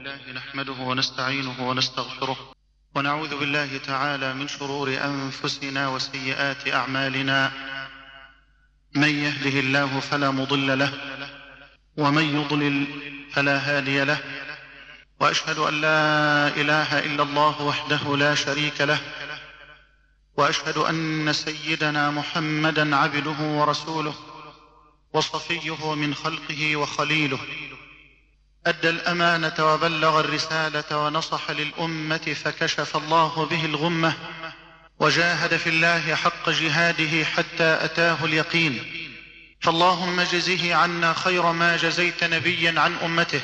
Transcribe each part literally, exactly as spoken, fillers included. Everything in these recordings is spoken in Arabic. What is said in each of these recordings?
لله نحمده ونستعينه ونستغفره ونعوذ بالله تعالى من شرور أنفسنا وسيئات أعمالنا. من يهده الله فلا مضل له ومن يضلل فلا هادي له، وأشهد أن لا إله إلا الله وحده لا شريك له، وأشهد أن سيدنا محمدا عبده ورسوله وصفيه من خلقه وخليله، أدى الأمانة وبلغ الرسالة ونصح للأمة فكشف الله به الغمة، وجاهد في الله حق جهاده حتى أتاه اليقين. فاللهم اجزه عنا خير ما جزيت نبيا عن أمته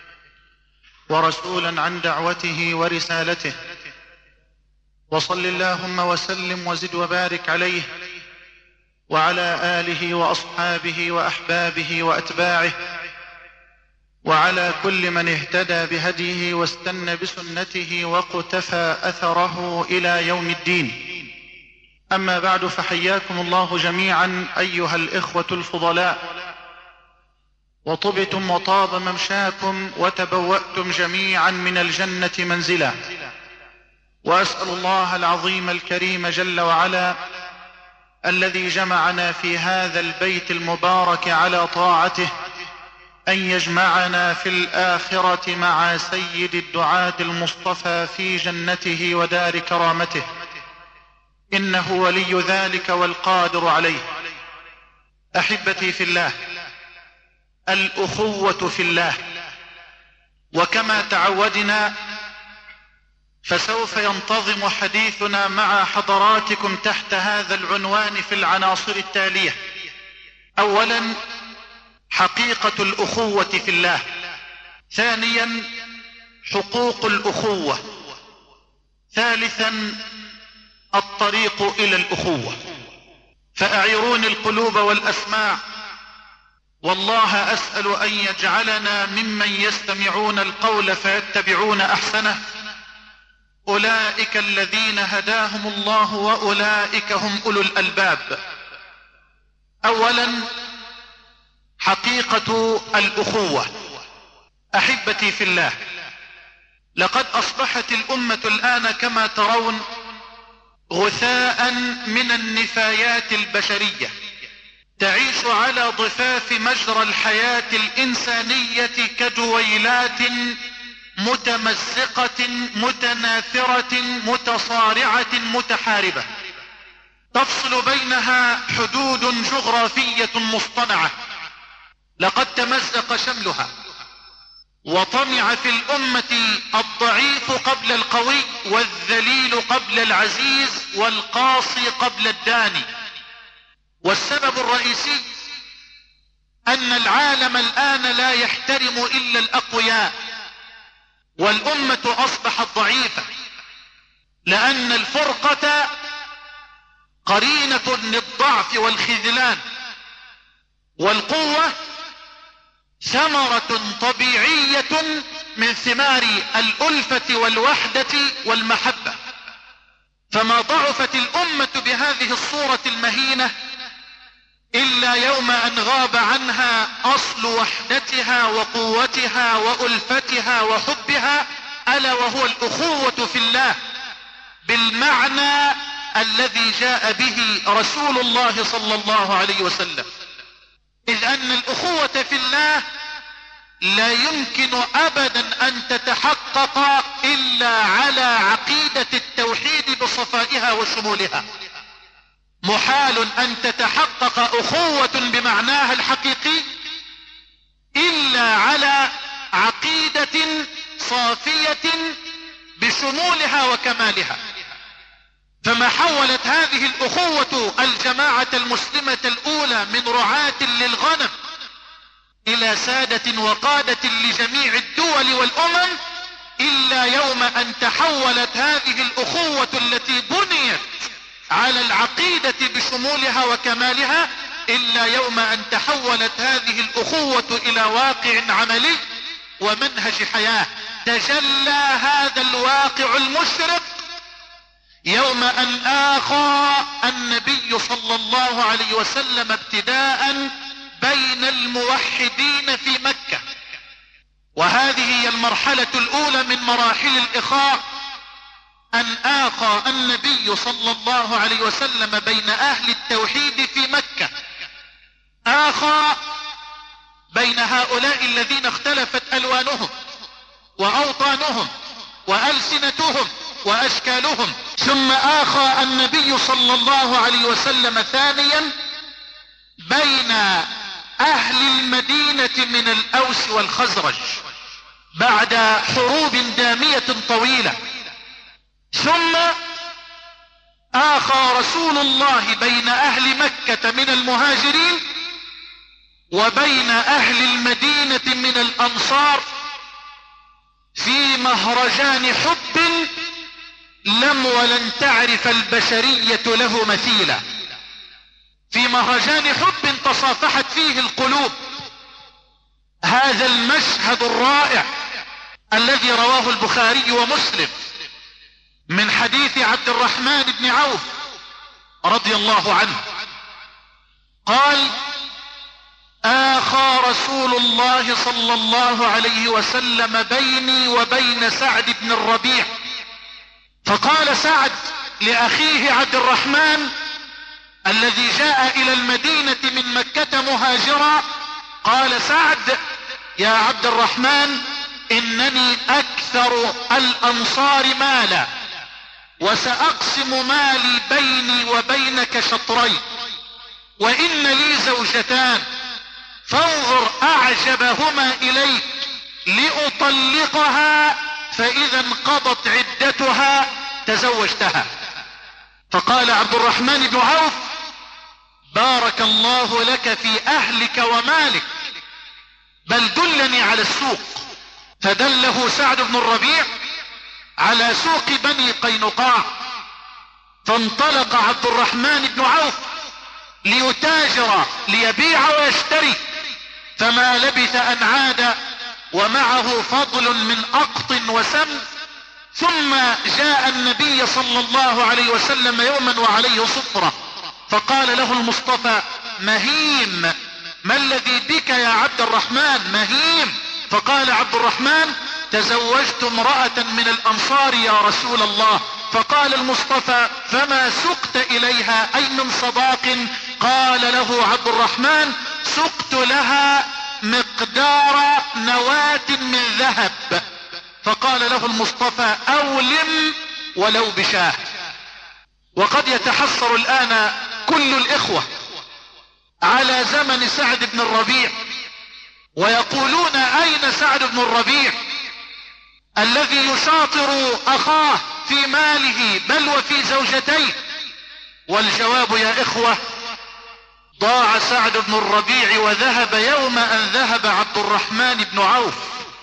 ورسولا عن دعوته ورسالته، وصل اللهم وسلم وزد وبارك عليه وعلى آله وأصحابه وأحبابه وأتباعه وعلى كل من اهتدى بهديه واستنى بسنته وقتفى أثره إلى يوم الدين. أما بعد، فحياكم الله جميعا أيها الإخوة الفضلاء، وطبتم وطاب ممشاكم وتبوأتم جميعا من الجنة منزلا. وأسأل الله العظيم الكريم جل وعلا الذي جمعنا في هذا البيت المبارك على طاعته أن يجمعنا في الآخرة مع سيد الدعاة المصطفى في جنته ودار كرامته، إنه ولي ذلك والقادر عليه. أحبتي في الله، الأخوة في الله، وكما تعودنا فسوف ينتظم حديثنا مع حضراتكم تحت هذا العنوان في العناصر التالية: أولا، حقيقة الأخوة في الله. ثانيا، حقوق الأخوة. ثالثا، الطريق إلى الأخوة. فأعيروني القلوب والأسماع، والله أسأل أن يجعلنا ممن يستمعون القول فيتبعون أحسنه. أولئك الذين هداهم الله وأولئك هم أولو الألباب. أولا، حقيقة الأخوة. أحبتي في الله، لقد أصبحت الأمة الآن كما ترون غثاء من النفايات البشرية، تعيش على ضفاف مجرى الحياة الإنسانية كجويلات متمزقة متناثرة متصارعة متحاربة، تفصل بينها حدود جغرافية مصطنعة. لقد تمزق شملها وطمع في الأمة الضعيف قبل القوي، والذليل قبل العزيز، والقاصي قبل الداني. والسبب الرئيسي أن العالم الآن لا يحترم إلا الأقوياء، والأمة أصبحت ضعيفة، لأن الفرقة قرينة للضعف والخذلان، والقوة ثمرة طبيعية من ثمار الألفة والوحدة والمحبة. فما ضعفت الأمة بهذه الصورة المهينة إلا يوم أن غاب عنها أصل وحدتها وقوتها وألفتها وحبها، ألا وهو الأخوة في الله بالمعنى الذي جاء به رسول الله صلى الله عليه وسلم. إذ أن الأخوة في الله لا يمكن أبدا أن تتحقق إلا على عقيدة التوحيد بصفائها وشمولها. محال أن تتحقق أخوة بمعناها الحقيقي إلا على عقيدة صافية بشمولها وكمالها. فما حولت هذه الأخوة الجماعة المسلمة الأولى من رعاة للغنم إلى سادة وقادة لجميع الدول والأمم إلا يوم أن تحولت هذه الأخوة التي بنيت على العقيدة بشمولها وكمالها إلا يوم أن تحولت هذه الأخوة إلى واقع عملي ومنهج حياة. تجلى هذا الواقع المشرق يوم أن آخى النبي صلى الله عليه وسلم ابتداء بين الموحدين في مكة، وهذه هي المرحلة الأولى من مراحل الإخاء، أن آخى النبي صلى الله عليه وسلم بين أهل التوحيد في مكة، آخى بين هؤلاء الذين اختلفت ألوانهم وأوطانهم وألسنتهم وأشكالهم. ثم آخى النبي صلى الله عليه وسلم ثانيا بين أهل المدينة من الأوس والخزرج بعد حروب دامية طويلة. ثم آخى رسول الله بين أهل مكة من المهاجرين وبين أهل المدينة من الأنصار في مهرجان حب لم ولن تعرف البشرية له مثيلا، في مهرجان حب تصافحت فيه القلوب. هذا المشهد الرائع الذي رواه البخاري ومسلم من حديث عبد الرحمن بن عوف رضي الله عنه قال: آخى رسول الله صلى الله عليه وسلم بيني وبين سعد بن الربيع. فقال سعد لأخيه عبد الرحمن الذي جاء إلى المدينة من مكة مهاجرا، قال سعد: يا عبد الرحمن، إنني أكثر الأنصار مالا وسأقسم مالي بيني وبينك شطرين، وإن لي زوجتان، فانظر أعجبهما إليك لأطلقها، فإذا انقضت عدتها تزوجتها. فقال عبد الرحمن بن عوف: بارك الله لك في أهلك ومالك، بل دلني على السوق. فدله سعد بن الربيع على سوق بني قينقاع، فانطلق عبد الرحمن بن عوف ليتاجر ليبيع ويشتري، فما لبث أن عاد ومعه فضل من أقط وسم. ثم جاء النبي صلى الله عليه وسلم يوما وعليه صفرة، فقال له المصطفى: مهيم، ما الذي بك يا عبد الرحمن؟ مهيم. فقال عبد الرحمن: تزوجت امرأة من الأنصار يا رسول الله. فقال المصطفى: فما سقت إليها أي من صداق؟ قال له عبد الرحمن: سقت لها مقدار نواة من ذهب. فقال له المصطفى: أولم ولو بشاه. وقد يتحسر الآن كل الإخوة على زمن سعد بن الربيع ويقولون: أين سعد بن الربيع الذي يشاطر أخاه في ماله بل وفي زوجتيه؟ والجواب يا إخوة: ضاع سعد بن الربيع وذهب يوم أن ذهب عبد الرحمن بن عوف.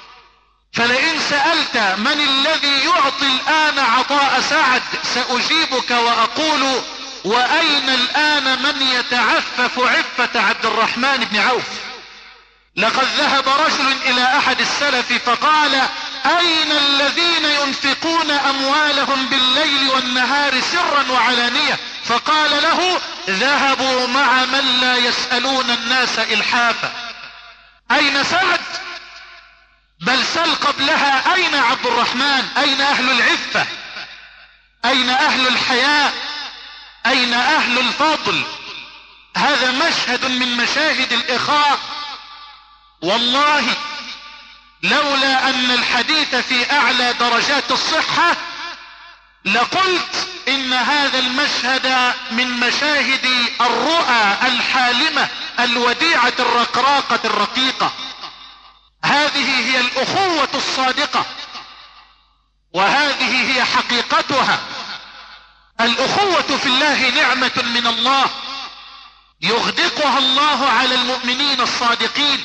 فلئن سألت من الذي يعطي الآن عطاء سعد سأجيبك وأقول: وأين الآن من يتعفف عفة عبد الرحمن بن عوف؟ لقد ذهب رجل إلى أحد السلف فقال: أين الذين ينفقون أموالهم بالليل والنهار سرا وعلانية؟ فقال له: ذهبوا مع من لا يسألون الناس إلحافا. أين سعد؟ بل سل قبلها: أين عبد الرحمن؟ أين أهل العفة؟ أين أهل الحياء؟ أين أهل الفضل؟ هذا مشهد من مشاهد الإخاء. والله لولا أن الحديث في أعلى درجات الصحة لقلت إن هذا المشهد من مشاهد الرؤى الحالمة الوديعة الرقراقة الرقيقة. هذه هي الأخوة الصادقة، وهذه هي حقيقتها. الأخوة في الله نعمة من الله يغدقها الله على المؤمنين الصادقين.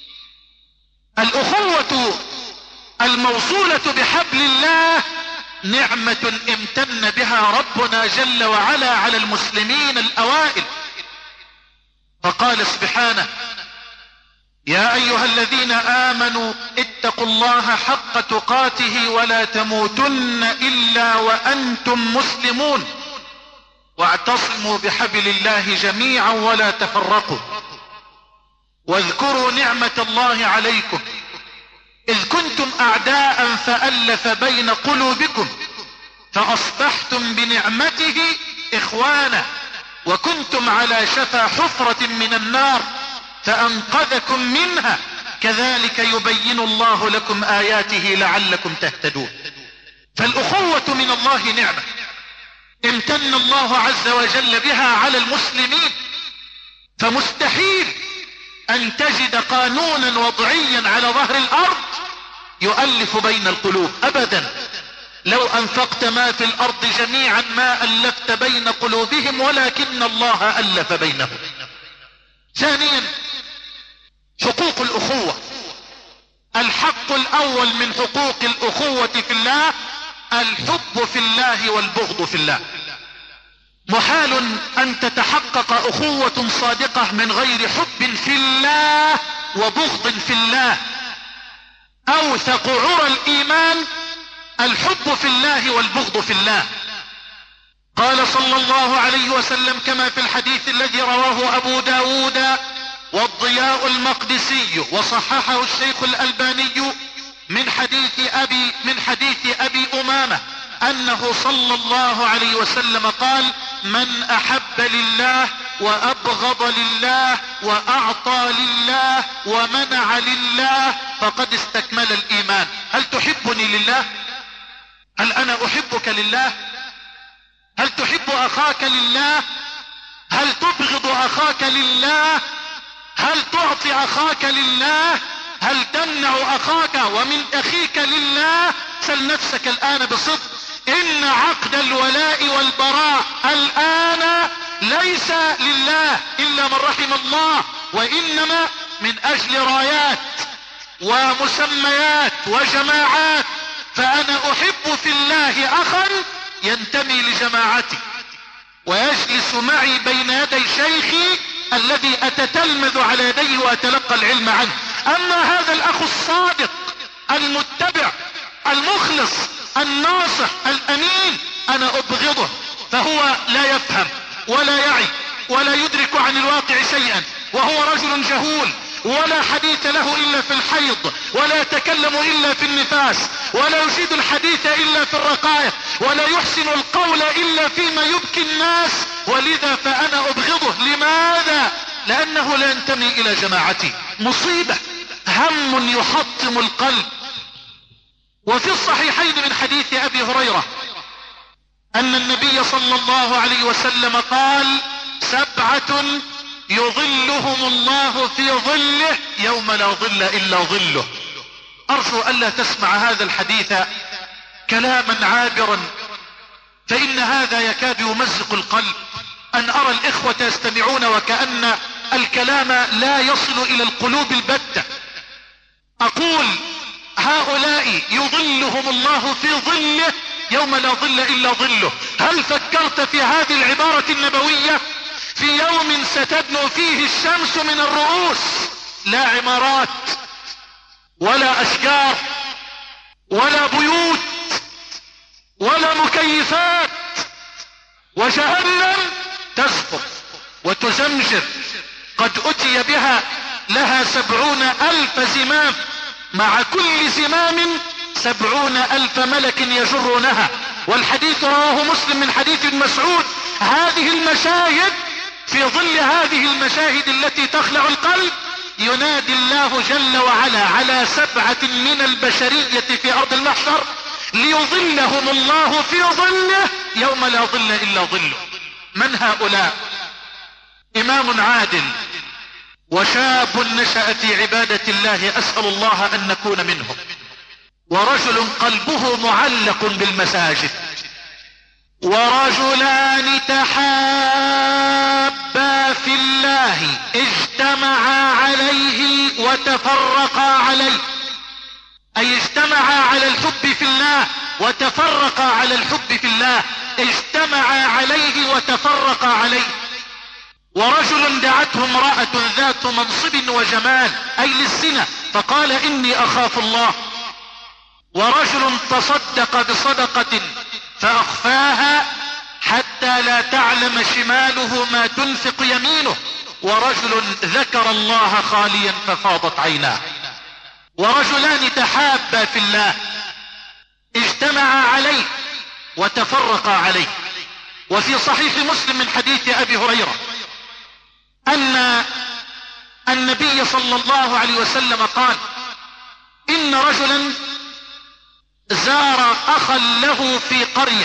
الأخوة الموصولة بحبل الله نعمة امتن بها ربنا جل وعلا على المسلمين الأوائل، فقال سبحانه: يا أيها الذين آمنوا اتقوا الله حق تقاته ولا تموتن إلا وأنتم مسلمون واعتصموا بحبل الله جميعا ولا تفرقوا واذكروا نعمة الله عليكم إذ كنتم أعداء فألف بين قلوبكم فأصبحتم بنعمته إخوانا وكنتم على شفا حفرة من النار فأنقذكم منها كذلك يبين الله لكم آياته لعلكم تهتدون. فالأخوة من الله نعمة امتن الله عز وجل بها على المسلمين، فمستحيل أن تجد قانونا وضعيا على ظهر الأرض يؤلف بين القلوب أبدا. لو أنفقت ما في الأرض جميعا ما ألفت بين قلوبهم ولكن الله ألف بينهم. ثانيا حقوق الأخوة. الحق الأول من حقوق الأخوة في الله الحب في الله والبغض في الله. محال أن تتحقق أخوة صادقة من غير حب في الله وبغض في الله. أوثق عرى الإيمان الحب في الله والبغض في الله. قال صلى الله عليه وسلم كما في الحديث الذي رواه أبو داود والضياء المقدسي وصححه الشيخ الألباني من حديث أبي من حديث أبي أمامة أنه صلى الله عليه وسلم قال: من أحب لله وأبغض لله وأعطى لله ومنع لله فقد استكمل الإيمان. هل تحبني لله؟ هل أنا أحبك لله؟ هل تحب أخاك لله؟ هل تبغض أخاك لله؟ هل تعطي أخاك لله؟ هل تمنع أخاك ومن أخيك لله؟ سل نفسك الآن بصدق. إن عقد الولاء والبراء الآن ليس لله إلا من رحم الله، وإنما من أجل رايات ومسميات وجماعات. فأنا أحب في الله أخا ينتمي لجماعتي ويجلس معي بين يدي شيخي الذي أتتلمذ على يديه وأتلقى العلم عنه. أما هذا الأخ الصادق المتبع المخلص الناصح الأمين أنا أبغضه، فهو لا يفهم ولا يعي ولا يدرك عن الواقع شيئا، وهو رجل جهول ولا حديث له إلا في الحيض، ولا يتكلم إلا في النفاس، ولا يجيد الحديث إلا في الرقائق، ولا يحسن القول إلا فيما يبكي الناس، ولذا فأنا أبغضه. لماذا؟ لأنه لا ينتمي إلى جماعتي. مصيبة، هم يحطم القلب. وفي الصحيحين من حديث أبي هريرة أن النبي صلى الله عليه وسلم قال: سبعة يظلهم الله في ظله يوم لا ظل إلا ظله. أرجو ألا تسمع هذا الحديث كلاما عابرا، فإن هذا يكاد يمزق القلب. أن أرى الإخوة يستمعون وكأن الكلام لا يصل إلى القلوب البتة. أقول هؤلاء يظلهم الله في ظله يوم لا ظل إلا ظله. هل فكرت في هذه العبارة النبوية؟ في يوم ستدنو فيه الشمس من الرؤوس، لا عمارات ولا أشجار ولا بيوت ولا مكيفات، وجهنم تسقط وتزمجر. قد أتي بها لها سبعون ألف زمام، مع كل زمام سبعون ألف ملك يجرونها. والحديث رواه مسلم من حديث ابن مسعود. هذه المشاهد، في ظل هذه المشاهد التي تخلع القلب، ينادي الله جل وعلا على سبعة من البشرية في أرض المحشر ليظلهم الله في ظله يوم لا ظل إلا ظله. من هؤلاء؟ إمام عادل وشاب نشأ في عبادة الله، أسأل الله أن نكون منهم، ورجل قلبه معلق بالمساجد، ورجلان تحابا في الله اجتمعا عليه وتفرقا عليه، أي اجتمعا على الحب في الله وتفرقا على الحب في الله، اجتمعا عليه وتفرقا عليه. ورجل دعته امرأة ذات منصب وجمال، أي للزنا، فقال إني أخاف الله. ورجل تصدق بصدقة فأخفاها حتى لا تعلم شماله ما تنفق يمينه. ورجل ذكر الله خاليا ففاضت عيناه. ورجلان تحابا في الله اجتمعا عليه وتفرقا عليه. وفي صحيح مسلم من حديث أبي هريرة أن النبي صلى الله عليه وسلم قال: إن رجلا زار أخا له في قرية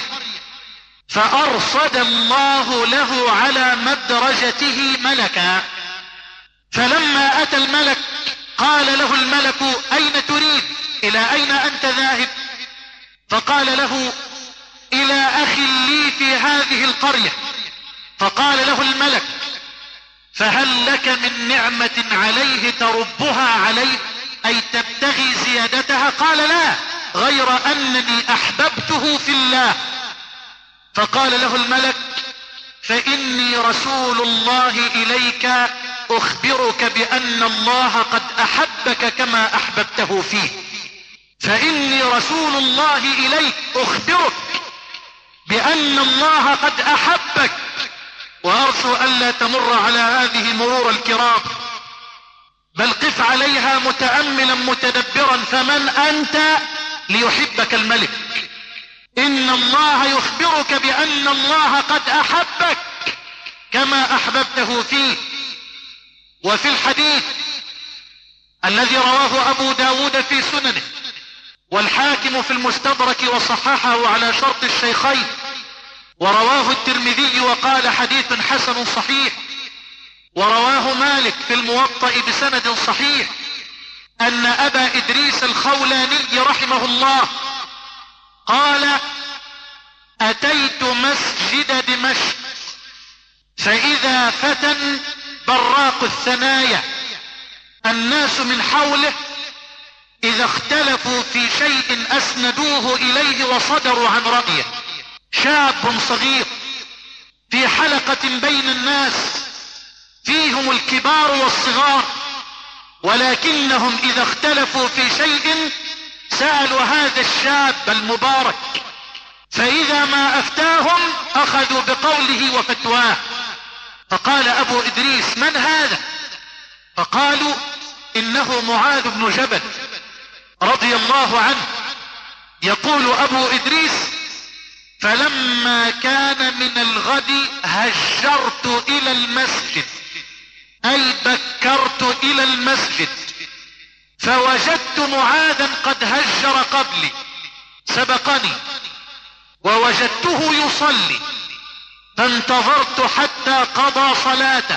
فأرصد الله له على مدرجته ملكا، فلما أتى الملك قال له الملك: أين تريد؟ إلى أين أنت ذاهب؟ فقال له: إلى أخ لي في هذه القرية. فقال له الملك: فهل لك من نعمة عليه تربها عليه، أي تبتغي زيادتها؟ قال: لا، غير أنني أحببته في الله. فقال له الملك: فإني رسول الله إليك أخبرك بأن الله قد أحبك كما أحببته فيه. فإني رسول الله إليك أخبرك بأن الله قد أحبك، وأرجو ألا تمر على هذه مرور الكرام، بل قف عليها متأملا متدبرا. فمن أنت ليحبك الملك؟ إن الله يخبرك بأن الله قد أحبك كما أحببته فيه. وفي الحديث الذي رواه أبو داود في سننه والحاكم في المستدرك وصححه على شرط الشيخين، ورواه الترمذي وقال حديث حسن صحيح، ورواه مالك في الموطأ بسند صحيح، أن أبا إدريس الخولاني رحمه الله قال: أتيت مسجد دمشق فإذا فتى براق الثنايا الناس من حوله إذا اختلفوا في شيء أسندوه إليه وصدروا عن رأيه. شاب صغير في حلقة بين الناس فيهم الكبار والصغار، ولكنهم إذا اختلفوا في شيء سألوا هذا الشاب المبارك، فإذا ما أفتاهم أخذوا بقوله وفتواه. فقال أبو إدريس: من هذا؟ فقالوا: إنه معاذ بن جبل رضي الله عنه. يقول أبو إدريس: فلما كان من الغد هجرت إلى المسجد، أي بكرت إلى المسجد، فوجدت معاذا قد هجر قبلي سبقني، ووجدته يصلي، فانتظرت حتى قضى صلاته،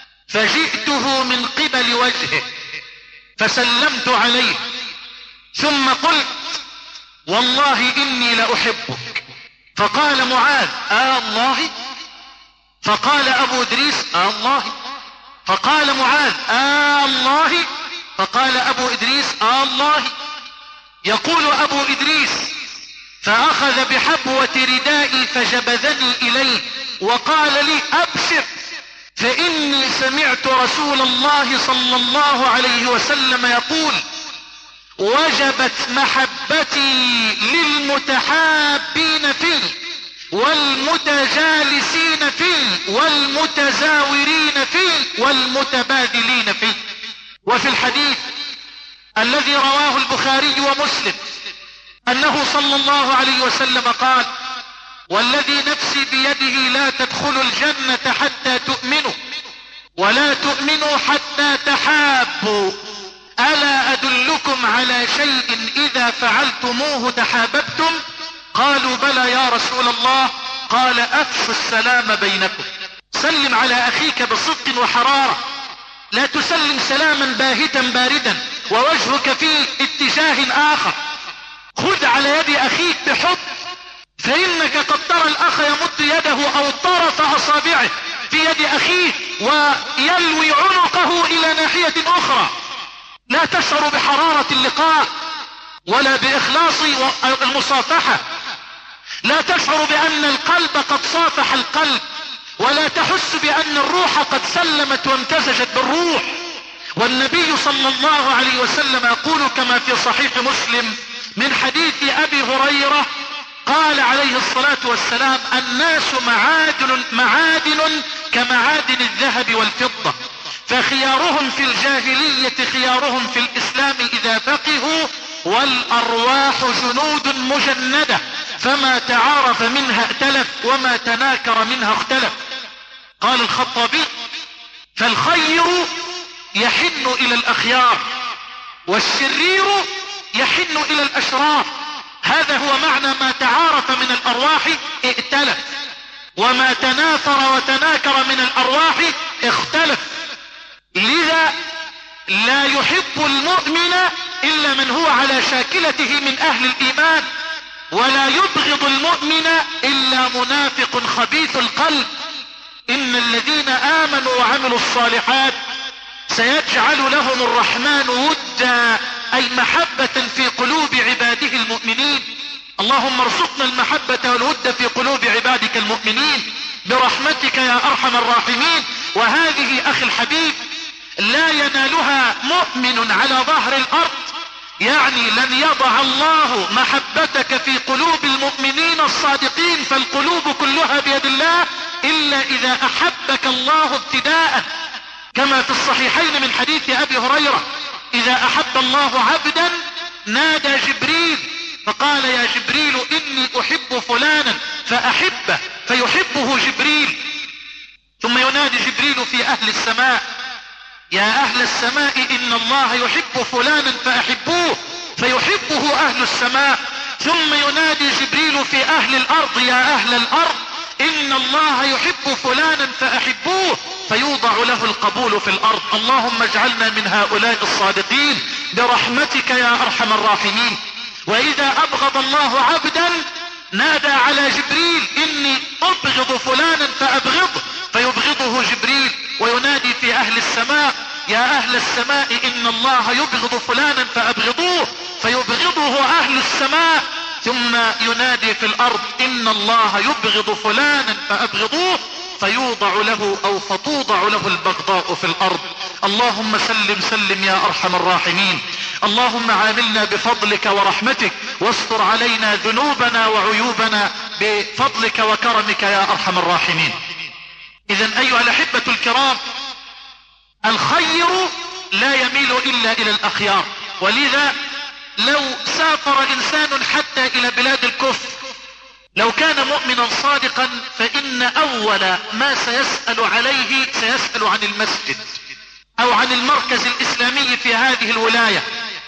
فجئته من قبل وجهه فسلمت عليه، ثم قلت: والله إني لأحبك. فقال معاذ: آه الله؟ فقال أبو إدريس: آه الله. فقال معاذ: آه الله؟ فقال أبو إدريس: آه الله. يقول أبو إدريس: فأخذ بحبوة ردائي فجبذني إليه وقال لي: أبشر، فإني سمعت رسول الله صلى الله عليه وسلم يقول: وجبت محبتي للمتحابين فيه والمتجالسين فيه والمتزاورين فيه والمتبادلين فيه. وفي الحديث الذي رواه البخاري ومسلم أنه صلى الله عليه وسلم قال: والذي نفسي بيده لا تدخلوا الجنة حتى تؤمنوا ولا تؤمنوا حتى تحابوا، ألا أدلكم على شيء إذا فعلتموه تحاببتم؟ قالوا: بلى يا رسول الله. قال: أفشوا السلام بينكم، سلم على أخيك بصدق وحرارة، لا تسلم سلاما باهتا باردا ووجهك في اتجاه آخر. خذ على يد أخيك بحب، فإنك قد ترى الأخ يمد يده أو طرف أصابعه في يد أخيه ويلوي عنقه إلى ناحية أخرى، لا تشعر بحرارة اللقاء ولا بإخلاص المصافحة، لا تشعر بأن القلب قد صافح القلب، ولا تحس بأن الروح قد سلمت وامتزجت بالروح. والنبي صلى الله عليه وسلم يقول كما في صحيح مسلم من حديث أبي هريرة قال عليه الصلاة والسلام: الناس معادن, معادن كمعادن الذهب والفضة، فخيارهم في الجاهلية خيارهم في الإسلام إذا فقهوا، والأرواح جنود مجندة، فما تعارف منها ائتلف وما تناكر منها اختلف. قال الخطابي: فالخير يحن إلى الأخيار، والشرير يحن إلى الأشرار. هذا هو معنى ما تعارف من الأرواح ائتلف، وما تناثر وتناكر من الأرواح اختلف. لذا لا يحب المؤمن إلا من هو على شاكلته من أهل الإيمان، ولا يبغض المؤمن إلا منافق خبيث القلب. إن الذين آمنوا وعملوا الصالحات سيجعل لهم الرحمن ودا، أي محبة في قلوب عباده المؤمنين. اللهم ارزقنا المحبة والود في قلوب عبادك المؤمنين برحمتك يا أرحم الراحمين. وهذه أخي الحبيب لا ينالها مؤمن على ظهر الأرض، يعني لن يضع الله محبتك في قلوب المؤمنين الصادقين، فالقلوب كلها بيد الله، إلا إذا أحبك الله ابتداء، كما في الصحيحين من حديث أبي هريرة: إذا أحب الله عبدا نادى جبريل فقال: يا جبريل إني أحب فلانا فأحبه، فيحبه جبريل. ثم ينادي جبريل في أهل السماء: يا أهل السماء إن الله يحب فلانا فأحبوه، فيحبه أهل السماء. ثم ينادي جبريل في أهل الأرض: يا أهل الأرض إن الله يحب فلانا فأحبوه، فيوضع له القبول في الأرض. اللهم اجعلنا من هؤلاء الصادقين برحمتك يا أرحم الراحمين. وإذا أبغض الله عبدا نادى على جبريل: إني أبغض فلانا فأبغضه، فيبغضه جبريل. وينادي في أهل السماء: يا أهل السماء إن الله يبغض فلانا فأبغضوه، فيبغضه أهل السماء. ثم ينادي في الأرض: إن الله يبغض فلانا فأبغضوه، فيوضع له أو فتوضع له البغضاء في الأرض. اللهم سلم سلم يا أرحم الراحمين. اللهم عاملنا بفضلك ورحمتك، واستر علينا ذنوبنا وعيوبنا بفضلك وكرمك يا أرحم الراحمين. إذن أيها الأحبة الكرام، الخير لا يميل إلا إلى الأخيار. ولذا لو سافر إنسان حتى إلى بلاد الكفر، لو كان مؤمنا صادقا، فإن أول ما سيسأل عليه سيسأل عن المسجد أو عن المركز الإسلامي في هذه الولاية،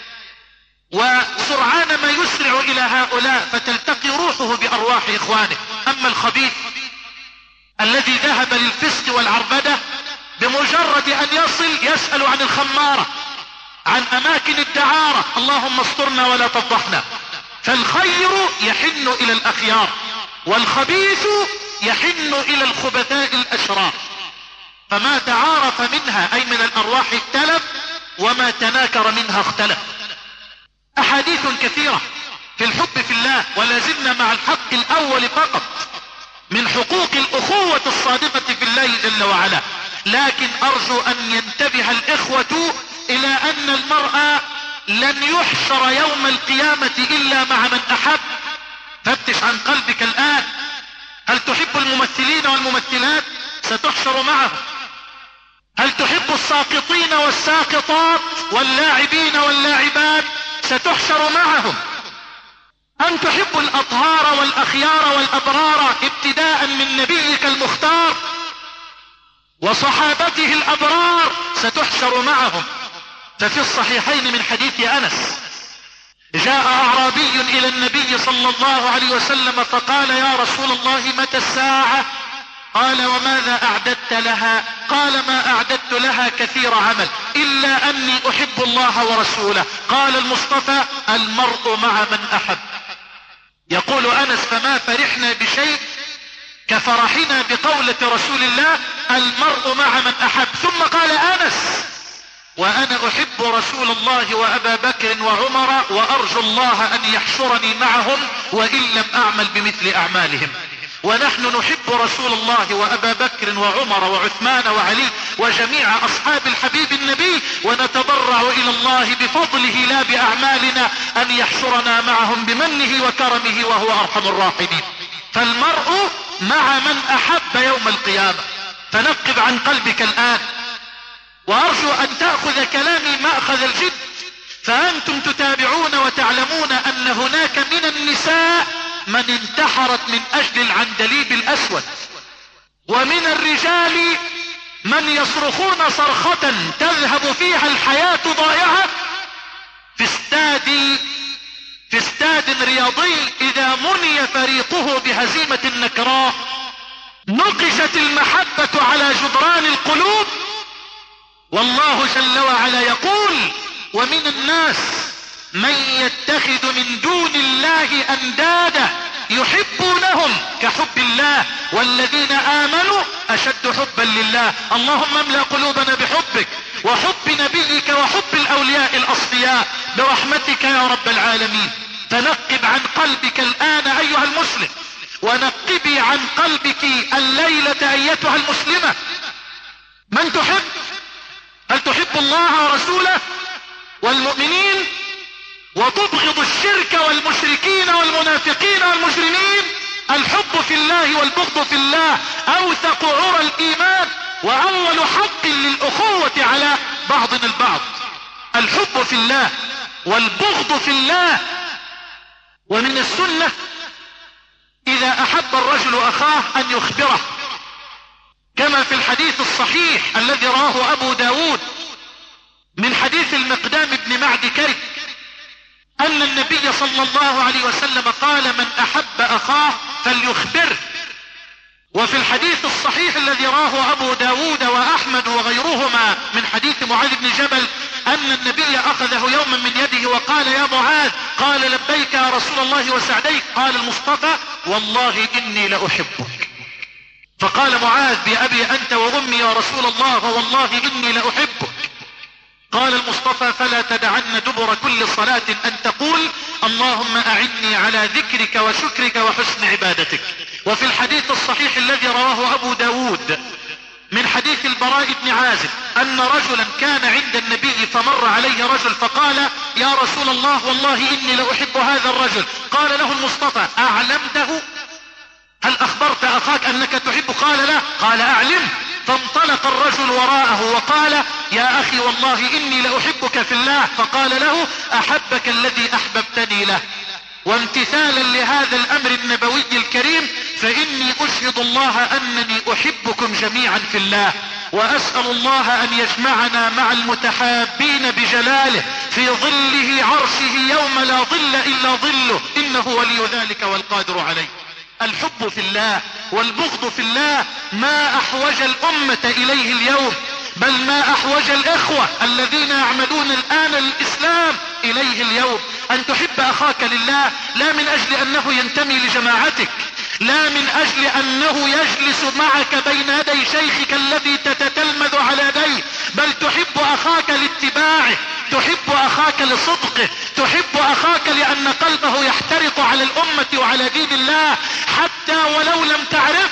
وسرعان ما يسرع إلى هؤلاء فتلتقي روحه بأرواح إخوانه. أما الخبيث الذي ذهب للفسق والعربدة، بمجرد أن يصل يسأل عن الخمارة، عن أماكن الدعارة. اللهم استرنا ولا تفضحنا. فالخير يحن إلى الأخيار، والخبيث يحن إلى الخبثاء الأشرار. فما تعارف منها أي من الأرواح اختلف، وما تناكر منها اختلف. أحاديث كثيرة في الحب في الله، ولا زلنا مع الحق الأول فقط من حقوق الأخوة الصادقة في الله جل وعلا. لكن أرجو أن ينتبه الإخوة إلى أن المرأة لن يحشر يوم القيامة إلا مع من أحب. فتش عن قلبك الآن، هل تحب الممثلين والممثلات؟ ستحشر معهم. هل تحب الساقطين والساقطات واللاعبين واللاعبات؟ ستحشر معهم. أن تحب الأطهار والأخيار والأبرار ابتداء من نبيك المختار وصحابته الأبرار، ستحشر معهم. ففي الصحيحين من حديث أنس: جاء أعرابي إلى النبي صلى الله عليه وسلم فقال: يا رسول الله متى الساعة؟ قال: وماذا أعددت لها؟ قال: ما أعددت لها كثير عمل إلا أني أحب الله ورسوله. قال المصطفى: المرء مع من أحب. يقول أنس: فما فرحنا بشيء كفرحنا بقولة رسول الله: المرء مع من أحب. ثم قال أنس: وأنا أحب رسول الله وأبا بكر وعمر، وأرجو الله أن يحشرني معهم وإن لم أعمل بمثل أعمالهم. ونحن نحب رسول الله وأبا بكر وعمر وعثمان وعلي وجميع أصحاب الحبيب النبي، ونتضرع إلى الله بفضله لا بأعمالنا أن يحشرنا معهم بمنه وكرمه وهو أرحم الراحمين. فالمرء مع من أحب يوم القيامة. فنقب عن قلبك الآن، وأرجو أن تأخذ كلامي مأخذ الجد، فأنتم تتابعون وتعلمون أن هناك من النساء من انتحرت من أجل العندليب الأسود، ومن الرجال من يصرخون صرخة تذهب فيها الحياة ضائعة في استاد في استاد رياضي إذا مني فريقه بهزيمة نكراء. نقشت المحبة على جدران القلوب، والله جل وعلا يقول: ومن الناس من يتخذ من دون الله أندادا يحبونهم كحب الله والذين آمنوا أشد حبا لله. اللهم املأ قلوبنا بحبك وحب نبيك وحب الأولياء الأصفياء برحمتك يا رب العالمين. فنقب عن قلبك الآن أيها المسلم، ونقبي عن قلبك الليلة أيتها المسلمة. من تحب؟ هل تحب الله ورسوله والمؤمنين وتبغض الشرك والمشركين والمنافقين والمجرمين؟ الحب في الله والبغض في الله أوثق عرى الإيمان وأول حق للأخوة على بعضنا البعض. الحب في الله والبغض في الله. ومن السنة إذا أحب الرجل أخاه أن يخبره، كما في الحديث الصحيح الذي رواه أبو داود من حديث المقدام بن معد كرب أن النبي صلى الله عليه وسلم قال: من أحب أخاه فليخبره. وفي الحديث الصحيح الذي رواه أبو داود وأحمد وغيرهما من حديث معاذ بن جبل أن النبي أخذه يوما من يده وقال: يا معاذ. قال: لبيك يا رسول الله وسعديك. قال المصطفى: والله إني لأحبك. فقال معاذ: بأبي أنت وأمي يا رسول الله، والله إني لأحبك. قال المصطفى: فلا تدعن دبر كل صلاة أن تقول: اللهم أعني على ذكرك وشكرك وحسن عبادتك. وفي الحديث الصحيح الذي رواه أبو داود من حديث البراء بن عازب أن رجلا كان عند النبي فمر عليه رجل فقال: يا رسول الله، والله إني لأحب هذا الرجل. قال له المصطفى: أعلمته؟ هل أخبرت أخاك أنك تحب؟ قال: لا. قال: أعلم. فانطلق الرجل وراءه وقال: يا أخي والله إني لأحبك في الله. فقال له: أحبك الذي أحببتني له. وامتثالا لهذا الأمر النبوي الكريم فإني أشهد الله أنني أحبكم جميعا في الله، وأسأل الله أن يجمعنا مع المتحابين بجلاله في ظله عرشه يوم لا ظل إلا ظله، إنه ولي ذلك والقادر عليه. الحب في الله والبغض في الله ما أحوج الأمة إليه اليوم، بل ما أحوج الإخوة الذين يعملون الآن الإسلام إليه اليوم. أن تحب أخاك لله، لا من أجل أنه ينتمي لجماعتك، لا من أجل أنه يجلس معك بين يدي شيخك الذي تتتلمذ على يديه، بل تحب أخاك لاتباعه، تحب أخاك لصدقه، تحب أخاك لأن قلبه يحترق على الأمة وعلى دين الله، حتى ولو لم تعرف،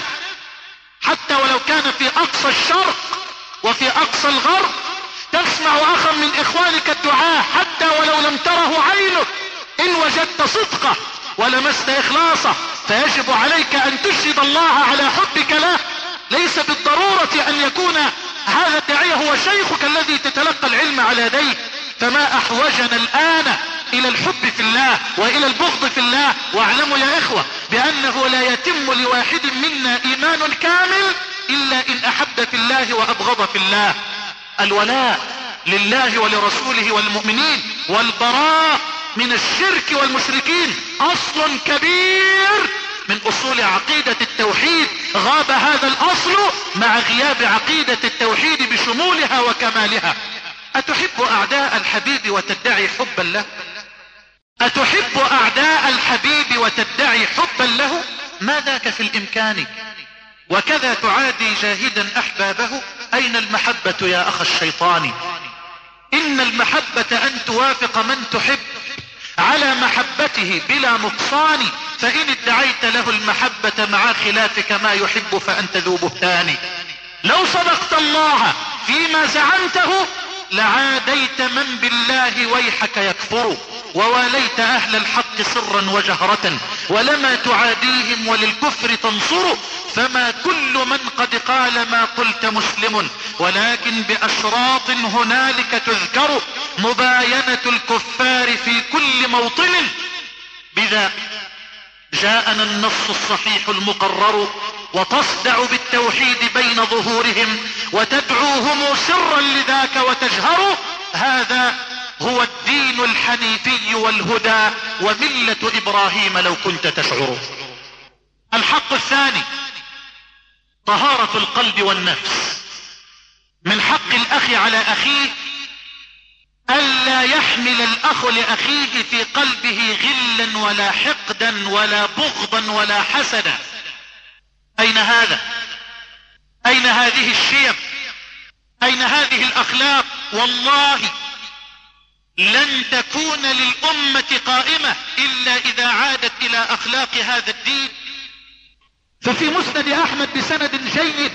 حتى ولو كان في أقصى الشرق وفي أقصى الغرب. تسمع أخا من إخوانك الدعاة حتى ولو لم تره عينك، إن وجدت صدقه ولمست إخلاصه فيجب عليك أن تشهد الله على حبك له. ليس بالضرورة أن يكون هذا الداعية هو شيخك الذي تتلقى العلم على يديه. فما أحوجنا الآن إلى الحب في الله وإلى البغض في الله. واعلموا يا إخوة بأنه لا يتم لواحد منا إيمان كامل إلا إن أحب في الله وأبغض في الله. الولاء لله ولرسوله والمؤمنين والبراء من الشرك والمشركين أصل كبير من أصول عقيدة التوحيد. غاب هذا الأصل مع غياب عقيدة التوحيد بشمولها وكمالها. أتحب أعداء الحبيب وتدعي حبا له؟ أتحب أعداء الحبيب وتدعي حبا له؟ ما ذاك في الإمكان؟ وكذا تعادي جاهدا أحبابه. أين المحبة يا أخ الشيطان؟ إن المحبة أن توافق من تحب على محبته بلا نقصان، فإن ادعيت له المحبة مع خلافك ما يحب فأنت ذو بهتان. لو صدقت الله فيما زعمته لعاديت من بالله ويحك يكفر. وواليت أهل الحق سرا وجهرة، ولما تعاديهم وللكفر تنصر، فما كل من قد قال ما قلت مسلم، ولكن بأشراط هنالك تذكر، مباينة الكفار في كل موطن، بذا جاءنا النص الصحيح المقرر، وتصدع بالتوحيد بين ظهورهم، وتدعوهم سرا لذاك وتجهر، هذا هو الدين الحنيفي والهدى، وملة إبراهيم لو كنت تشعر. الحق الثاني طهارة القلب والنفس. من حق الأخ على أخيه ألا يحمل الأخ لأخيه في قلبه غلا ولا حقدا ولا بغضا ولا حسدا. أين هذا؟ أين هذه الشيم؟ أين هذه الأخلاق؟ والله لن تكون للأمة قائمة إلا إذا عادت إلى أخلاق هذا الدين. ففي مسند أحمد بسند جيد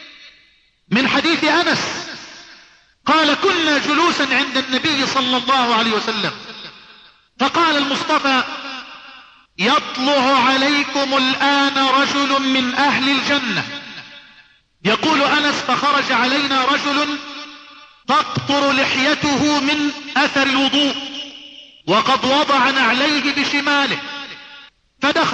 من حديث أنس قال: كنا جلوسا عند النبي صلى الله عليه وسلم، فقال المصطفى: يطلع عليكم الآن رجل من أهل الجنة. يقول أنس: فخرج علينا رجل تقطر لحيته من أثر الوضوء، وقد وضع نعليه بشماله، فدخل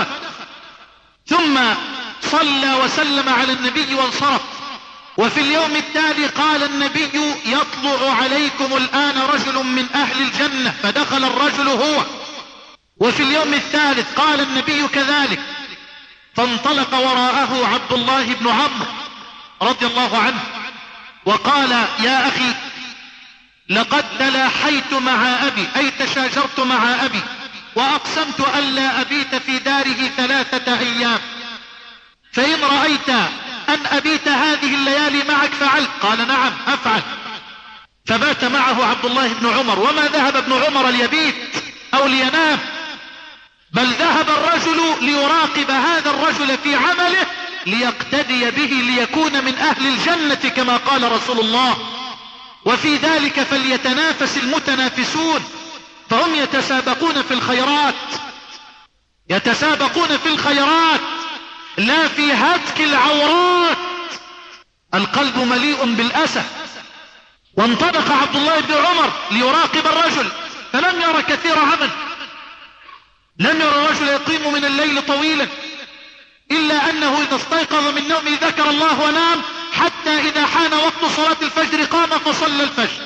ثم صلى وسلم على النبي وانصرف. وفي اليوم التالي قال النبي: يطلع عليكم الآن رجل من أهل الجنة، فدخل الرجل هو. وفي اليوم الثالث قال النبي كذلك، فانطلق وراءه عبد الله بن عمرو رضي الله عنه وقال: يا أخي، لقد تلاحيت مع أبي، أي تشاجرت مع أبي، وأقسمت ألا أبيت في داره ثلاثة أيام، فإن رأيت أن أبيت هذه الليالي معك فعلت. قال: نعم أفعل. فبات معه عبد الله بن عمر. وما ذهب ابن عمر ليبيت أو لينام، بل ذهب الرجل ليراقب هذا الرجل في عمله ليقتدي به ليكون من أهل الجنة كما قال رسول الله. وفي ذلك فليتنافس المتنافسون، فهم يتسابقون في الخيرات، يتسابقون في الخيرات لا في هتك العورات. القلب مليء بالأسى. وانطلق عبد الله بن عمر ليراقب الرجل، فلم ير كثير عمل، لم ير الرجل يقيم من الليل طويلا، إلا أنه إذا استيقظ من نومه ذكر الله ونام، حتى إذا حان وقت صلاة الفجر قام فصلى الفجر.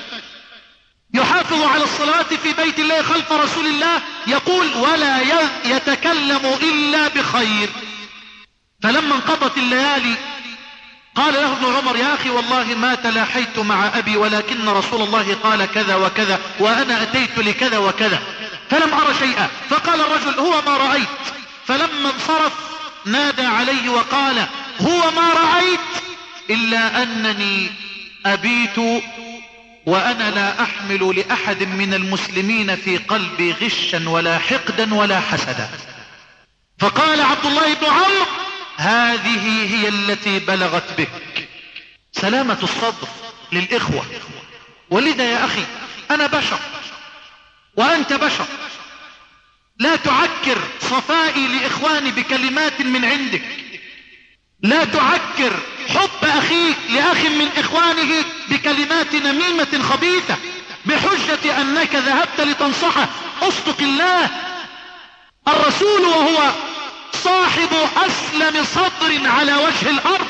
يحافظ على الصلاة في بيت الله خلف رسول الله، يقول: ولا يتكلم إلا بخير. فلما انقضت الليالي قال له ابن عمر: يا أخي، والله ما تلاحيت مع أبي، ولكن رسول الله قال كذا وكذا، وأنا أتيت لكذا وكذا فلم أرى شيئا. فقال الرجل: هو ما رأيت. فلما انصرف نادى عليه وقال: هو ما رأيت، إلا أنني أبيت وأنا لا أحمل لأحد من المسلمين في قلبي غشا ولا حقدا ولا حسدا. فقال عبد الله بن عمرو: هذه هي التي بلغت بك. سلامة الصدر للإخوة. ولذا يا أخي، أنا بشر وأنت بشر، لا تعكر صفائي لإخواني بكلمات من عندك، لا تعكر حب أخيك لأخ من إخوانه بكلمات نميمة خبيثة بحجة أنك ذهبت لتنصحه. أصدق الله. الرسول وهو صاحب أسلم صدر على وجه الأرض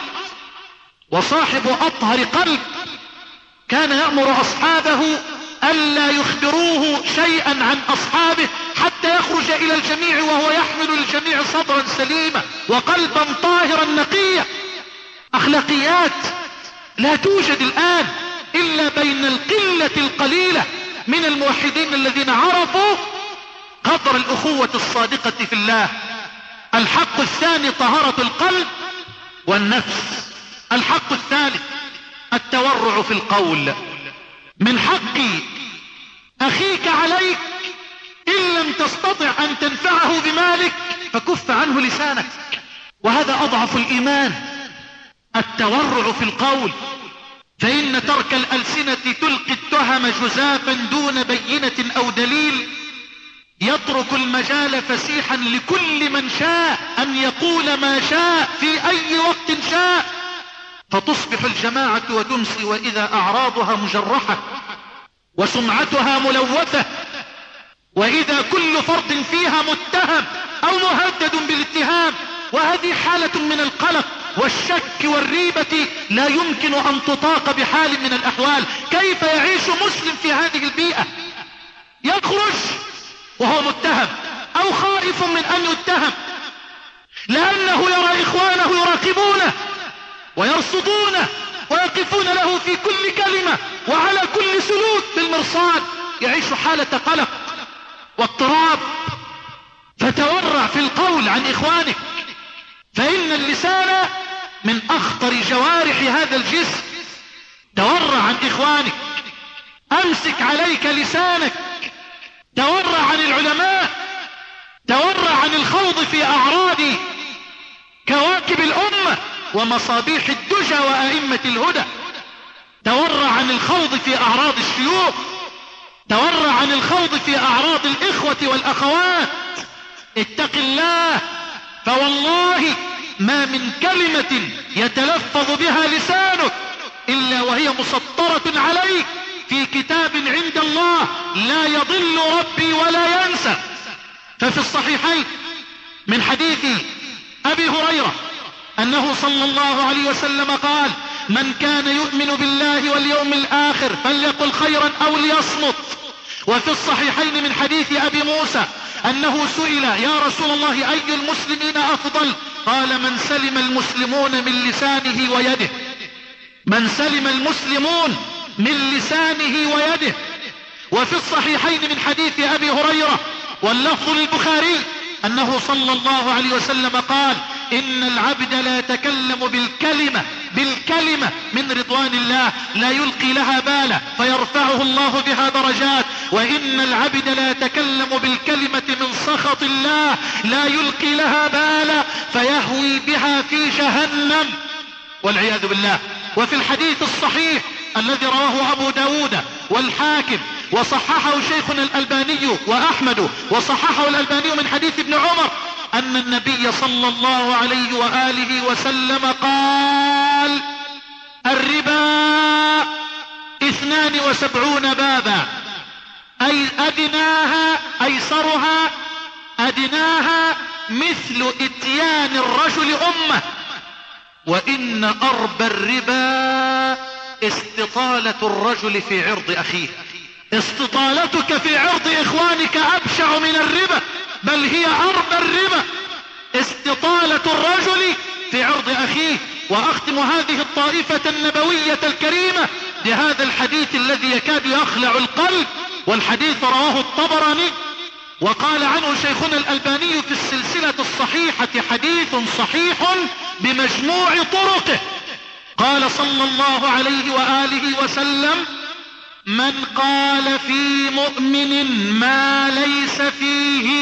وصاحب أطهر قلب كان يأمر أصحابه ألا يخبروه شيئا عن أصحابه حتى يخرج إلى الجميع وهو يحمل للجميع صدرا سليما وقلبا طاهرا نقيا. أخلاقيات لا توجد الآن إلا بين القلة القليلة من الموحدين الذين عرفوا قدر الأخوة الصادقة في الله. الحق الثاني طهارة القلب والنفس. الحق الثالث التورع في القول. من حق أخيك عليك إن لم تستطع أن تنفعه بمالك فكف عنه لسانك، وهذا أضعف الإيمان. التورع في القول، فإن ترك الألسنة تلقي التهم جزافا دون بينة أو دليل يترك المجال فسيحا لكل من شاء أن يقول ما شاء في أي وقت شاء، فتصبح الجماعة وتمسي وإذا أعراضها مجرحة وسمعتها ملوثة، وإذا كل فرد فيها متهم أو مهدد بالاتهام، وهذه حالة من القلق والشك والريبة لا يمكن أن تطاق بحال من الأحوال. كيف يعيش مسلم في هذه البيئة؟ يخرج وهو متهم أو خائف من أن يتهم، لأنه يرى إخوانه يراقبونه ويرصدونه ويقفون له في كل كلمة وعلى كل سلوك بالمرصاد. يعيش حالة قلق واضطراب. فتورع في القول عن إخوانك، فإن اللسان من أخطر جوارح هذا الجسم. تورع عن إخوانك، أمسك عليك لسانك. تورع عن العلماء، تورع عن الخوض في أعراض كواكب الأمة ومصابيح الدجى وأئمة الهدى. تورع عن الخوض في أعراض الشيوخ، تورع عن الخوض في أعراض الإخوة والأخوات. اتق الله، فوالله ما من كلمة يتلفظ بها لسانك إلا وهي مسطرة عليك في كتاب عند الله لا يضل ربي ولا ينسى. ففي الصحيحين من حديث أبي هريرة أنه صلى الله عليه وسلم قال: من كان يؤمن بالله واليوم الآخر فليقل خيرا أو ليصمت. وفي الصحيحين من حديث أبي موسى أنه سئل: يا رسول الله أي المسلمين أفضل؟ قال: من سلم المسلمون من لسانه ويده. من سلم المسلمون من لسانه ويده. وفي الصحيحين من حديث أبي هريرة واللفظ للبخاري أنه صلى الله عليه وسلم قال: إن العبد لا يتكلم بالكلمة بالكلمة من رضوان الله لا يلقي لها بالا فيرفعه الله بها درجات، وإن العبد لا يتكلم بالكلمة من سخط الله لا يلقي لها بالا فيهوي بها في جهنم والعياذ بالله. وفي الحديث الصحيح الذي رواه أبو داود والحاكم وصححه شيخنا الألباني وأحمد وصححه الألباني من حديث ابن عمر أن النبي صلى الله عليه وآله وسلم قال: الربا اثنان وسبعون بابا، أي أدناها أيسرها أدناها مثل إتيان الرجل أمه، وإن أربى الربا استطالة الرجل في عرض أخيه. استطالتك في عرض إخوانك أبشع من الربا، بل هي أربى الربا، استطالة الرجل في عرض أخيه. وأختم هذه الطائفة النبوية الكريمة بهذا الحديث الذي يكاد يخلع القلب، والحديث رواه الطبراني وقال عنه شيخنا الألباني في السلسلة الصحيحة: حديث صحيح بمجموع طرقه. قال صلى الله عليه وآله وسلم: من قال في مؤمن ما ليس فيه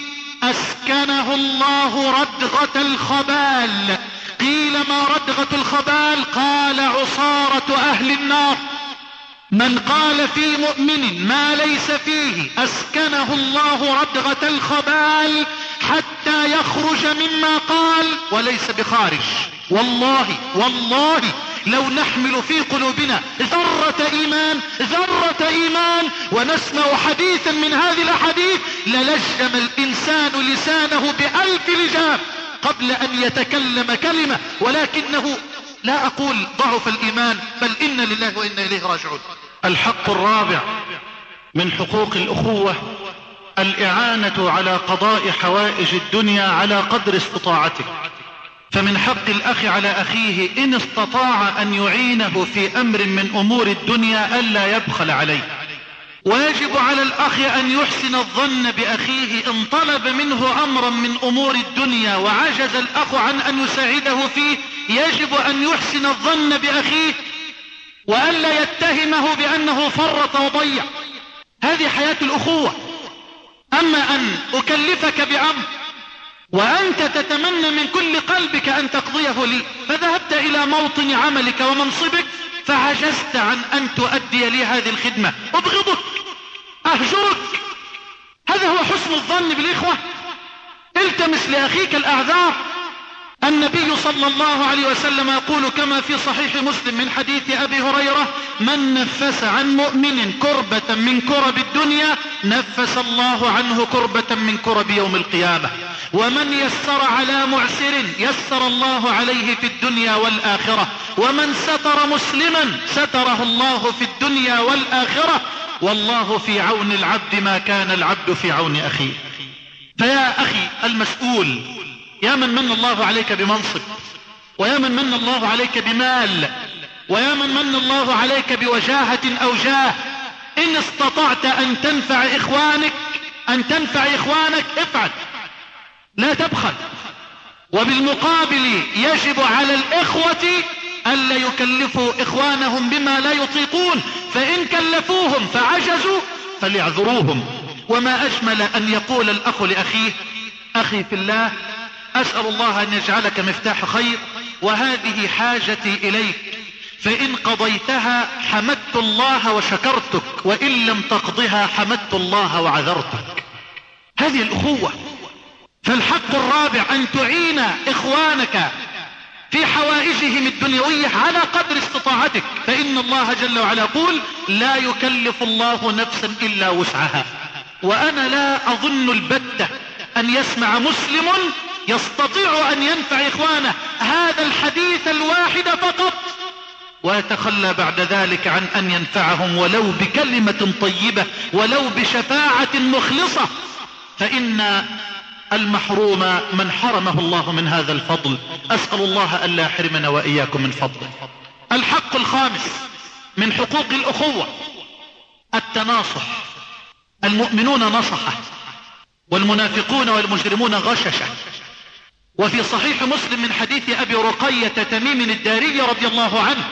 أسكنه الله ردغة الخبال. قيل: ما ردغة الخبال؟ قال: عصارة أهل النار. من قال في مؤمن ما ليس فيه أسكنه الله ردغة الخبال حتى يخرج مما قال وليس بخارج. والله والله لو نحمل في قلوبنا ذرة إيمان ذرة إيمان ونسمع حديثا من هذه الأحاديث للجم الإنسان لسانه بألف لجام قبل أن يتكلم كلمة، ولكنه لا أقول ضعف الإيمان، بل إن لله وإنا إليه راجعون. الحق الرابع من حقوق الأخوة الإعانة على قضاء حوائج الدنيا على قدر استطاعته. فمن حق الأخ على أخيه إن استطاع أن يعينه في أمر من أمور الدنيا ألا يبخل عليه. ويجب على الأخ أن يحسن الظن بأخيه إن طلب منه أمرا من أمور الدنيا وعجز الأخ عن أن يساعده فيه، يجب أن يحسن الظن بأخيه وألا يتهمه بأنه فرط وضيع. هذه حياة الأخوة. أما أن أكلفك بأمر وأنت تتمنى من كل قلبك أن تقضيه لي، فذهبت إلى موطن عملك ومنصبك فعجزت عن أن تؤدي لي هذه الخدمة، أبغضك، أهجرك، هذا هو حسن الظن بالإخوة. التمس لأخيك الأعذار. النبي صلى الله عليه وسلم يقول كما في صحيح مسلم من حديث أبي هريرة: من نفس عن مؤمن كربة من كرب الدنيا نفس الله عنه كربة من كرب يوم القيامة، ومن يسر على معسر يسر الله عليه في الدنيا والآخرة، ومن ستر مسلما ستره الله في الدنيا والآخرة، والله في عون العبد ما كان العبد في عون أخيه. فيا أخي المسؤول، يا من من الله عليك بمنصب، ويا من من الله عليك بمال، ويا من من الله عليك بوجاهة أو جاه، إن استطعت أن تنفع إخوانك أن تنفع إخوانك افعل، لا تبخل. وبالمقابل يجب على الإخوة ألا يكلفوا إخوانهم بما لا يطيقون، فإن كلفوهم فعجزوا فليعذروهم. وما أجمل أن يقول الأخ لأخيه: أخي في الله، أسأل الله أن يجعلك مفتاح خير، وهذه حاجتي إليك، فإن قضيتها حمدت الله وشكرتك، وإن لم تقضها حمدت الله وعذرتك. هذه الأخوة. فالحق الرابع أن تعين إخوانك في حوائجهم الدنيوية على قدر استطاعتك، فإن الله جل وعلا يقول: لا يكلف الله نفسا إلا وسعها. وأنا لا أظن البتة أن يسمع مسلم يستطيع أن ينفع إخوانه هذا الحديث الواحد فقط ويتخلى بعد ذلك عن أن ينفعهم ولو بكلمة طيبة، ولو بشفاعة مخلصة، فإن المحروم من حرمه الله من هذا الفضل. أسأل الله ألا يحرمنا وإياكم من فضله. الحق الخامس من حقوق الأخوة التناصح. المؤمنون نصحة، والمنافقون والمجرمون غششة. وفي صحيح مسلم من حديث أبي رقية تميم الداري رضي الله عنه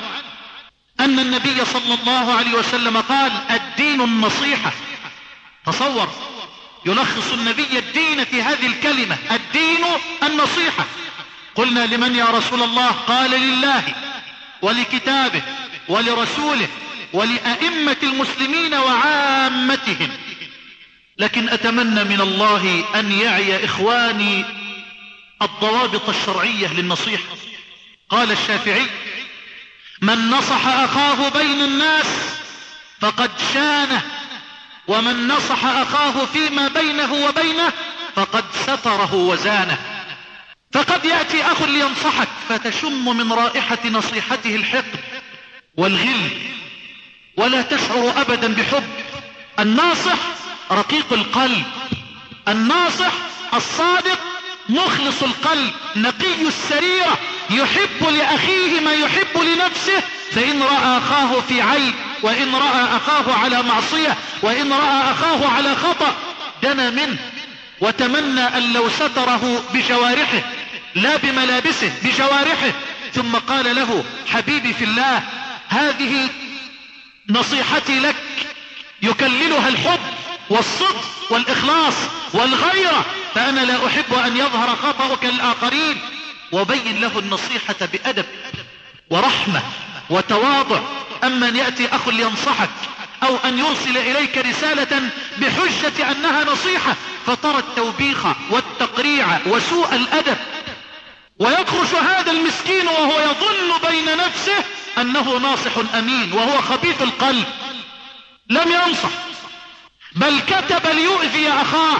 أن النبي صلى الله عليه وسلم قال: الدين النصيحة. تصور، يلخص النبي الدين في هذه الكلمة: الدين النصيحة. قلنا: لمن يا رسول الله؟ قال: لله ولكتابه ولرسوله ولأئمة المسلمين وعامتهم. لكن أتمنى من الله أن يعي إخواني الضوابط الشرعية للنصيحة. قال الشافعي: من نصح أخاه بين الناس فقد شانه، ومن نصح أخاه فيما بينه وبينه فقد ستره وزانه. فقد يأتي أخ لينصحك فتشم من رائحة نصيحته الحقد والغل، ولا تشعر أبدا بحب. الناصح رقيق القلب، الناصح الصادق مخلص القلب نقي السريرة، يحب لأخيه ما يحب لنفسه، فإن رأى أخاه في عيب، وإن رأى أخاه على معصية، وإن رأى أخاه على خطأ دنا منه، وتمنى أن لو ستره بجوارحه لا بملابسه، بجوارحه. ثم قال له: حبيبي في الله، هذه نصيحتي لك، يكللها الحب والصدق والإخلاص والغيرة، فأنا لا أحب أن يظهر خطأك للآخرين. وبين له النصيحة بأدب ورحمة وتواضع. أما أن يأتي أخ لينصحك أو أن يرسل إليك رسالة بحجة أنها نصيحة، فترى التوبيخ والتقريع وسوء الأدب، ويكرش هذا المسكين وهو يظن بين نفسه أنه ناصح أمين وهو خبيث القلب، لم ينصح، بل كتب ليؤذي أخاه،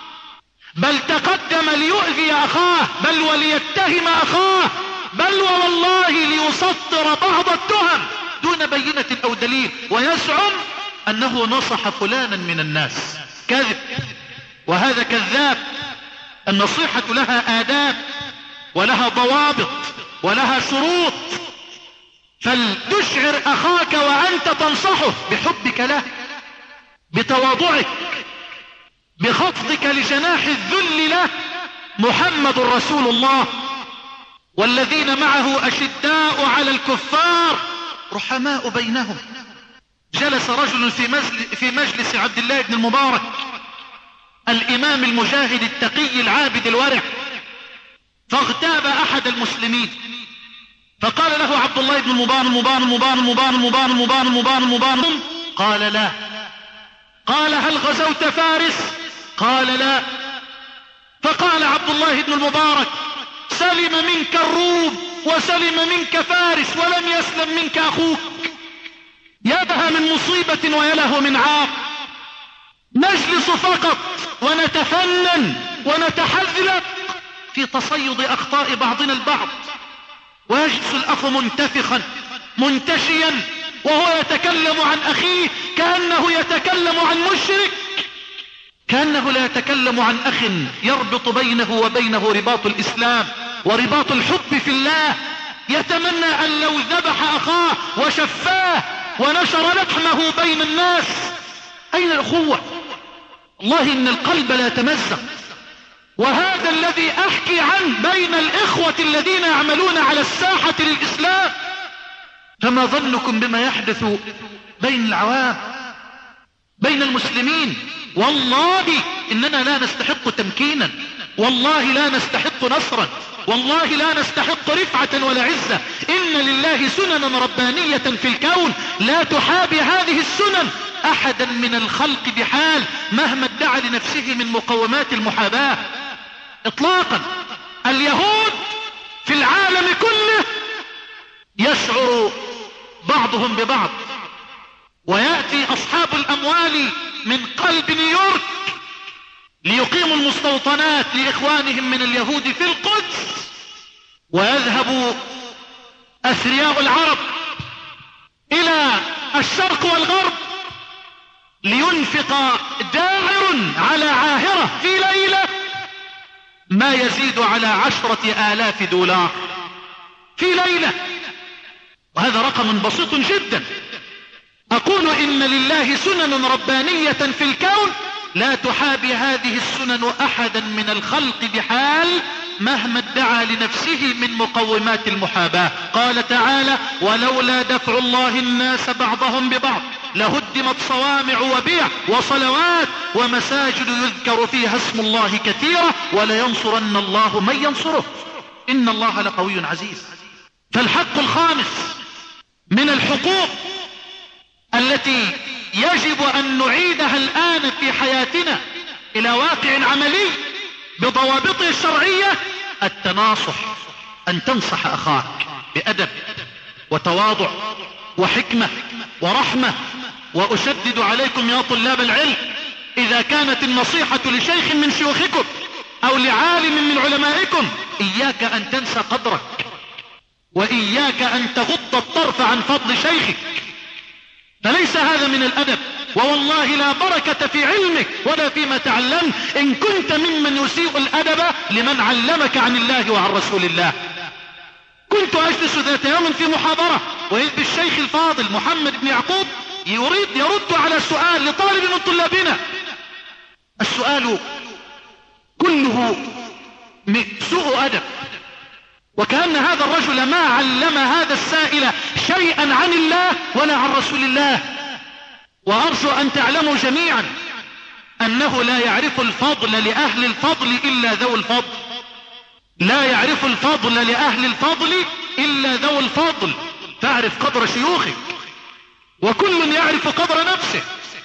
بل تقدم ليؤذي أخاه، بل وليتهم أخاه، بل والله ليسطر بعض التهم دون بينة أو دليل، ويزعم أنه نصح فلانا من الناس. كذب، وهذا كذاب. النصيحة لها آداب ولها ضوابط ولها شروط. فلتشعر أخاك وأنت تنصحه بحبك له، بتواضعك، بخفضك لجناح الذل له. محمد رسول الله، والذين معه أشداء على الكفار رحماء بينهم. جلس رجل في مجلس, في مجلس عبد الله بن المبارك الإمام المجاهد التقي العابد الورع، فاغتاب أحد المسلمين، فقال له عبد الله بن المبارك: المبارك المبارك المبارك المبارك المبارك المبارك المبارك. قال: لا. قال: هل غزوت فارس؟ قال لا. فقال عبد الله بن المبارك سلم منك الروم وسلم منك فارس ولم يسلم منك أخوك. يا لها من مصيبة ويا له من عار. نجلس فقط ونتفنن ونتحذلق في تصيد أخطاء بعضنا البعض، ويجلس الأخ منتفخا منتشيا وهو يتكلم عن أخيه كأنه يتكلم عن مشرك، كأنه لا يتكلم عن أخ يربط بينه وبينه رباط الإسلام ورباط الحب في الله، يتمنى أن لو ذبح أخاه وشفاه ونشر لحمه بين الناس. أين الأخوة؟ الله إن القلب لا يتمزق. وهذا الذي أحكي عنه بين الإخوة الذين يعملون على الساحة للإسلام. فما ظنكم بما يحدث بين العوام بين المسلمين؟ والله إننا لا نستحق تمكينا، والله لا نستحق نصرا، والله لا نستحق رفعة ولا عزة. إن لله سننا ربانية في الكون لا تحابي هذه السنن أحدا من الخلق بحال مهما ادعى لنفسه من مقومات المحاباة إطلاقا. اليهود في العالم كله يشعر بعضهم ببعض، ويأتي أصحاب الأموال من قلب نيويورك ليقيموا المستوطنات لإخوانهم من اليهود في القدس، ويذهب أثرياء العرب إلى الشرق والغرب لينفق داعر على عاهرة في ليلة ما يزيد على عشرة آلاف دولار في ليلة، وهذا رقم بسيط جدا. أقول إن لله سنن ربانية في الكون لا تحابي هذه السنن أحدا من الخلق بحال مهما ادعى لنفسه من مقومات المحاباة. قال تعالى ولولا دفع الله الناس بعضهم ببعض لهدمت صوامع وبيع وصلوات ومساجد يذكر فيها اسم الله كثيرا ولينصرن الله من ينصره إن الله لقوي عزيز. فالحق الخامس من الحقوق التي يجب أن نعيدها الآن في حياتنا إلى واقع عملي بضوابطه الشرعية التناصح، أن تنصح أخاك بأدب وتواضع وحكمة ورحمة. وأشدد عليكم يا طلاب العلم إذا كانت النصيحة لشيخ من شيوخكم أو لعالم من علمائكم إياك أن تنسى قدرك، وإياك أن تغض الطرف عن فضل شيخك، فليس هذا من الأدب. ووالله لا بركة في علمك ولا فيما تعلمت إن كنت ممن يسيء الأدب لمن علمك عن الله وعن رسول الله. كنت أجلس ذات يوم في محاضرة وإذ بالشيخ الفاضل محمد بن يعقوب يريد يرد على سؤال لطالب من طلابنا. السؤال كله سوء أدب، وكأن هذا الرجل ما علم هذا السائل شيئا عن الله ولا عن رسول الله. وأرجو أن تعلموا جميعا أنه لا يعرف الفضل لأهل الفضل إلا ذو الفضل، لا يعرف الفضل لأهل الفضل إلا ذو الفضل. تعرف قدر شيوخك، وكل يعرف قدر نفسه.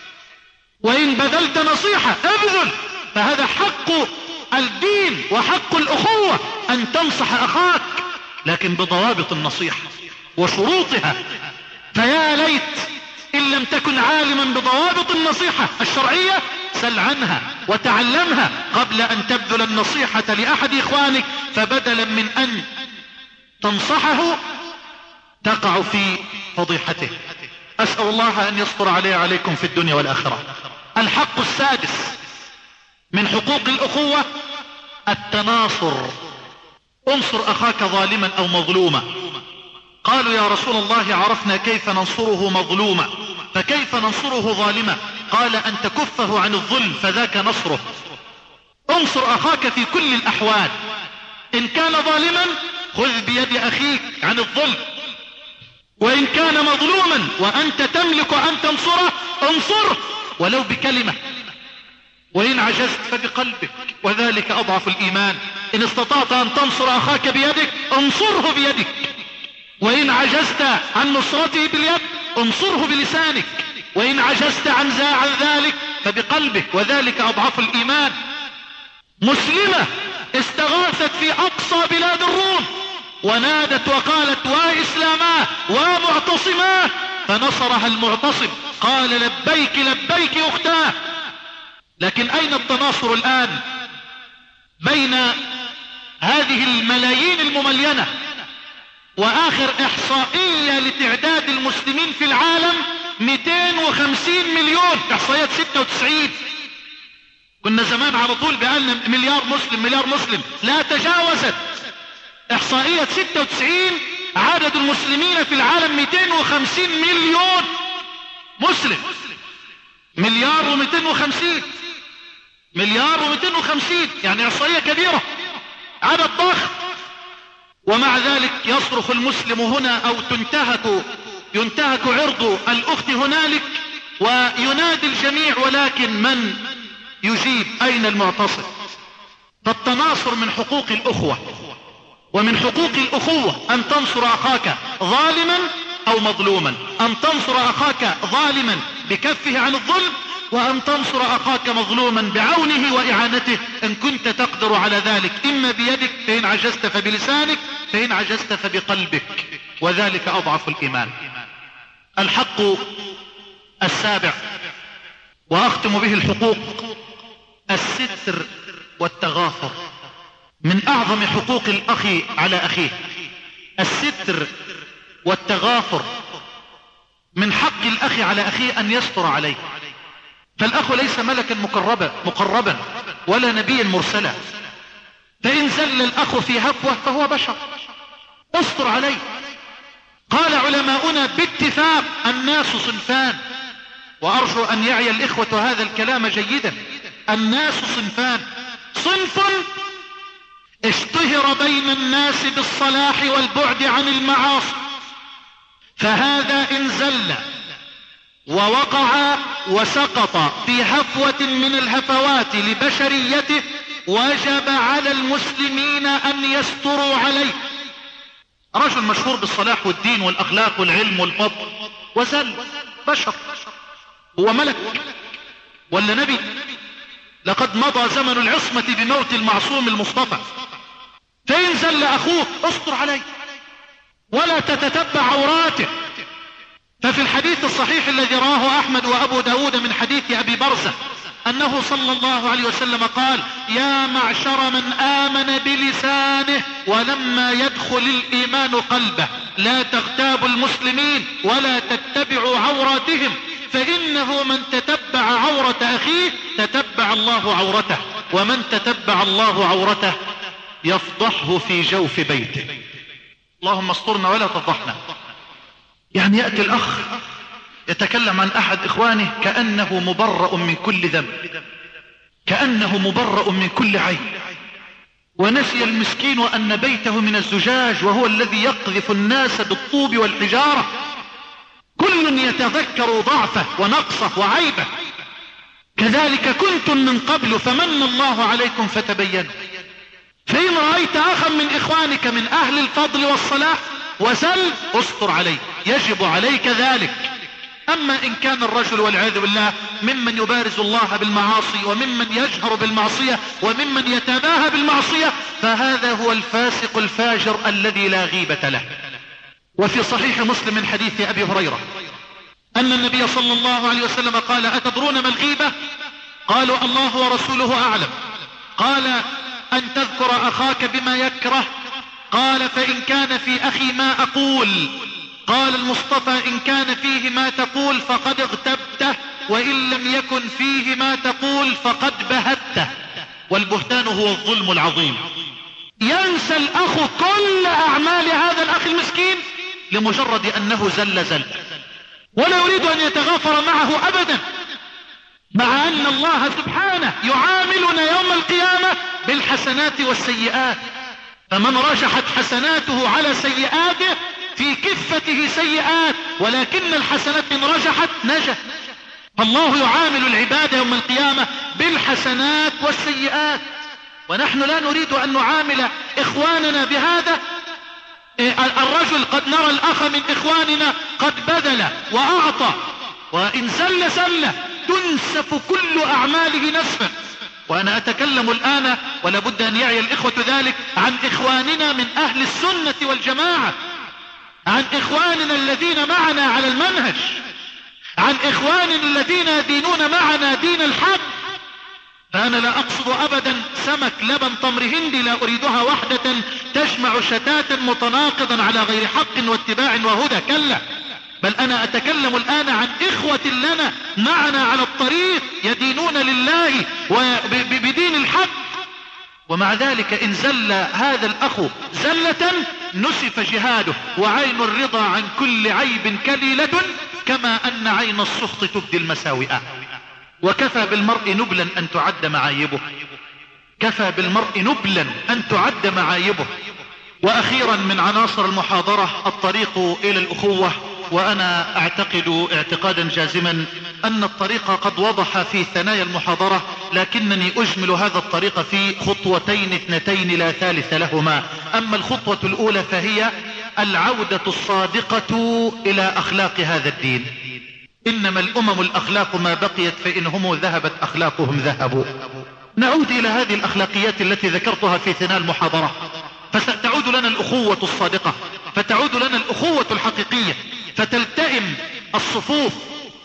وإن بذلت نصيحة ابذل، فهذا حق الدين وحق الأخوة أن تنصح أخاك، لكن بضوابط النصيحة وشروطها. فيا ليت إن لم تكن عالما بضوابط النصيحة الشرعية سل عنها وتعلمها قبل أن تبذل النصيحة لأحد إخوانك، فبدلا من أن تنصحه تقع في فضيحته. أسأل الله أن يستر علي عليكم في الدنيا والآخرة. الحق السادس من حقوق الأخوة التناصر. انصر أخاك ظالما أو مظلوما. قالوا يا رسول الله عرفنا كيف ننصره مظلوما، فكيف ننصره ظالما؟ قال أن تكفه عن الظلم فذاك نصره. انصر أخاك في كل الأحوال. إن كان ظالما خذ بيد أخيك عن الظلم، وإن كان مظلوما وأنت تملك أن تنصره انصره ولو بكلمة، وإن عجزت فبقلبك وذلك أضعف الإيمان. إن استطعت أن تنصر أخاك بيدك انصره بيدك، وإن عجزت عن نصرته باليد انصره بلسانك، وإن عجزت عن عن ذلك فبقلبه، وذلك أضعف الإيمان. مسلمة استغاثت في أقصى بلاد الروم ونادت وقالت وإسلاماه ومعتصماه، فنصرها المعتصم قال لبيك لبيك أختاه. لكن أين التناصر الآن بين هذه الملايين المملينة؟ وآخر إحصائية لتعداد المسلمين في العالم مئتين وخمسين مليون، إحصائيات ستة وتسعين. كنا زمان على طول بقالنا مليار مسلم مليار مسلم، لا تجاوزت إحصائية ستة وتسعين عدد المسلمين في العالم مئتين وخمسين مليون مسلم. مليار ومئتين وخمسين، مليار ومئتين وخمسين، يعني إحصائية كبيرة، عدد ضخم. ومع ذلك يصرخ المسلم هنا أو تنتهك ينتهك عرض الأخت هنالك وينادي الجميع، ولكن من يجيب؟ أين المعتصم؟ فالتناصر من حقوق الأخوة، ومن حقوق الأخوة أن تنصر أخاك ظالما أو مظلوما، أن تنصر أخاك ظالما بكفه عن الظلم، وأن تنصر أخاك مظلوما بعونه وإعانته إن كنت تقدر على ذلك، إما بيدك فإن عجزت فبلسانك فإن عجزت فبقلبك، وذلك أضعف الإيمان. الحق السابع وأختم به الحقوق، الستر والتغافر. من أعظم حقوق الأخ على أخيه الستر والتغافر. من حق الأخ على أخيه أن يستر عليه، فالأخ ليس ملكا مقربا مقربا ولا نبيا مرسلا، فإن زل الأخ في هفوة فهو بشر، استر عليه. قال علماؤنا باتفاق الناس صنفان، وأرجو أن يعي الإخوة هذا الكلام جيدا. الناس صنفان: صنف اشتهر بين الناس بالصلاح والبعد عن المعاصي، فهذا إن زل ووقع وسقط في هفوة من الهفوات لبشريته وجب على المسلمين أن يستروا عليه. رجل مشهور بالصلاح والدين والأخلاق والعلم والفضل وزل، بشر، هو ملك ولا نبي؟ لقد مضى زمن العصمة بموت المعصوم المصطفى. فإن زل أخوك استر عليه ولا تتتبع عوراته. ففي الحديث الصحيح الذي رواه أحمد وأبو داود من حديث أبي برزة أنه صلى الله عليه وسلم قال: يا معشر من آمن بلسانه ولما يدخل الإيمان قلبه لا تغتابوا المسلمين ولا تتبعوا عوراتهم، فإنه من تتبع عورة أخيه تتبع الله عورته، ومن تتبع الله عورته يفضحه في جوف بيته. اللهم استرنا ولا تفضحنا. يعني يأتي الأخ يتكلم عن أحد إخوانه كأنه مبرأ من كل ذنب، كأنه مبرأ من كل عيب، ونسي المسكين أن بيته من الزجاج وهو الذي يقذف الناس بالطوب والحجارة. كل يتذكر ضعفه ونقصه وعيبه. كذلك كنتم من قبل فمن الله عليكم فتبينوا. فإن رأيت أخا من إخوانك من أهل الفضل والصلاح وزل استر عليه، يجب عليك ذلك. أما إن كان الرجل والعياذ بالله ممن يبارز الله بالمعاصي وممن يجهر بالمعصية وممن يتباهى بالمعصية، فهذا هو الفاسق الفاجر الذي لا غيبة له. وفي صحيح مسلم من حديث أبي هريرة أن النبي صلى الله عليه وسلم قال: أتدرون ما الغيبة؟ قالوا: الله ورسوله أعلم. قال: أن تذكر أخاك بما يكره. قال: فإن كان في أخي ما أقول. قال المصطفى: إن كان فيه ما تقول فقد اغتبته، وإن لم يكن فيه ما تقول فقد بهته. والبهتان هو الظلم العظيم. ينسى الأخ كل أعمال هذا الأخ المسكين لمجرد أنه زل زل، ولا يريد أن يتغافر معه أبدا، مع أن الله سبحانه يعاملنا يوم القيامة بالحسنات والسيئات. فمن رجحت حسناته على سيئاته في كفته سيئات، ولكن الحسنات إن رجحت نجت. فالله يعامل العباد يوم القيامة بالحسنات والسيئات، ونحن لا نريد أن نعامل إخواننا بهذا. الرجل قد نرى الأخ من إخواننا قد بذل وأعطى، وإن زل زل تنسف كل أعماله نسفا. وأنا أتكلم الآن ولا بد أن يعي الإخوة ذلك عن إخواننا من أهل السنة والجماعة، عن إخواننا الذين معنا على المنهج، عن إخواننا الذين يدينون معنا دين الحق. فأنا لا أقصد أبدا سمك لبن تمر هندي، لا أريدها وحدة تجمع شتاتا متناقضا على غير حق واتباع وهدى، كلا، بل أنا أتكلم الآن عن إخوة لنا معنا على الطريق يدينون لله وبدين الحق. ومع ذلك إن زل هذا الأخ زلة نسف جهاده، وعين الرضا عن كل عيب كليلة، كما أن عين السخط تبدي المساوئ. وكفى بالمرء نبلا أن تعد معايبه، كفى بالمرء نبلا أن تعد معايبه. وأخيرا من عناصر المحاضرة الطريق إلى الأخوة، وأنا أعتقد اعتقادا جازما أن الطريق قد وضح في ثنايا المحاضرة، لكنني أجمل هذا الطريق في خطوتين اثنتين لا ثالث لهما. أما الخطوة الأولى فهي العودة الصادقة إلى أخلاق هذا الدين. إنما الأمم الأخلاق ما بقيت، فإن هم ذهبت أخلاقهم ذهبوا. نعود إلى هذه الأخلاقيات التي ذكرتها في ثنايا المحاضرة، فستعود لنا الأخوة الصادقة، فتعود لنا الأخوة الحقيقية، فتلتئم الصفوف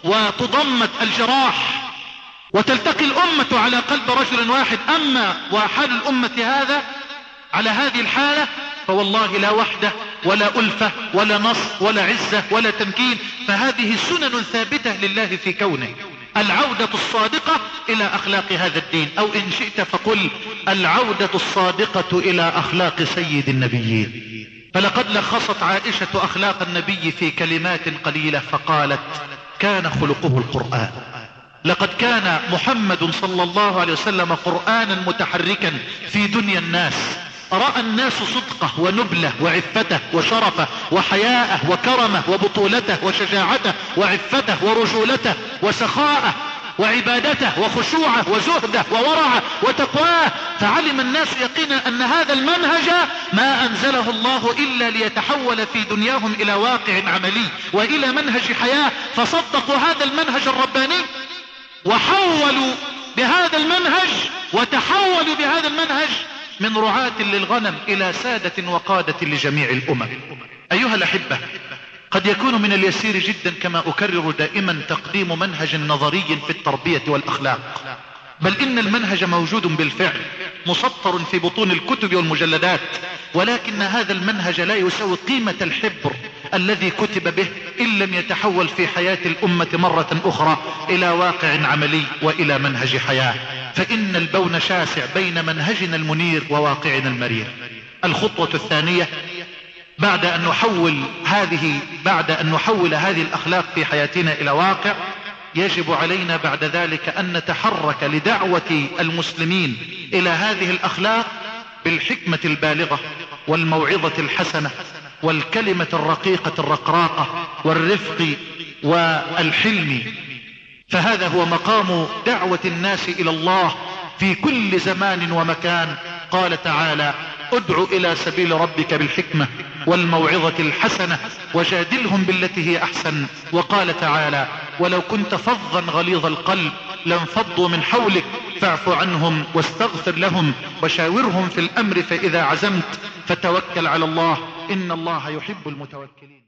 وتضمد الجراح، وتلتقي الأمة على قلب رجل واحد. أما وحال الأمة هذا على هذه الحالة فوالله لا وحدة ولا ألفة ولا نصر ولا عزة ولا تمكين، فهذه سنن ثابتة لله في كونه. العودة الصادقة إلى أخلاق هذا الدين، أو إن شئت فقل العودة الصادقة إلى أخلاق سيد النبيين. فلقد لخصت عائشة أخلاق النبي في كلمات قليلة فقالت: كان خلقه القرآن. لقد كان محمد صلى الله عليه وسلم قرآنا متحركا في دنيا الناس. رأى الناس صدقه ونبله وعفته وشرفه وحياءه وكرمه وبطولته وشجاعته وعفته ورجولته وسخاءه وعبادته وخشوعه وزهده وورعه وتقواه. فعلم الناس يقينا أن هذا المنهج ما أنزله الله إلا ليتحول في دنياهم إلى واقع عملي وإلى منهج حياة، فصدقوا هذا المنهج الرباني وحولوا بهذا المنهج وتحولوا بهذا المنهج من رعاة للغنم إلى سادة وقادة لجميع الأمم. أيها الأحبة، قد يكون من اليسير جدا كما أكرر دائما تقديم منهج نظري في التربية والأخلاق، بل إن المنهج موجود بالفعل مسطر في بطون الكتب والمجلدات، ولكن هذا المنهج لا يساوي قيمة الحبر الذي كتب به إن لم يتحول في حياة الأمة مرة أخرى إلى واقع عملي وإلى منهج حياة. فإن البون شاسع بين منهجنا المنير وواقعنا المرير. الخطوة الثانية بعد أن نحول هذه بعد أن نحول هذه الأخلاق في حياتنا إلى واقع، يجب علينا بعد ذلك أن نتحرك لدعوة المسلمين إلى هذه الأخلاق بالحكمة البالغة والموعظة الحسنة والكلمة الرقيقة الرقراقة والرفق والحلم. فهذا هو مقام دعوة الناس إلى الله في كل زمان ومكان. قال تعالى: ادع إلى سبيل ربك بالحكمة والموعظة الحسنة وجادلهم بالتي هي أحسن. وقال تعالى: ولو كنت فظا غليظ القلب لانفضوا من حولك فاعف عنهم واستغفر لهم وشاورهم في الأمر فإذا عزمت فتوكل على الله إن الله يحب المتوكلين.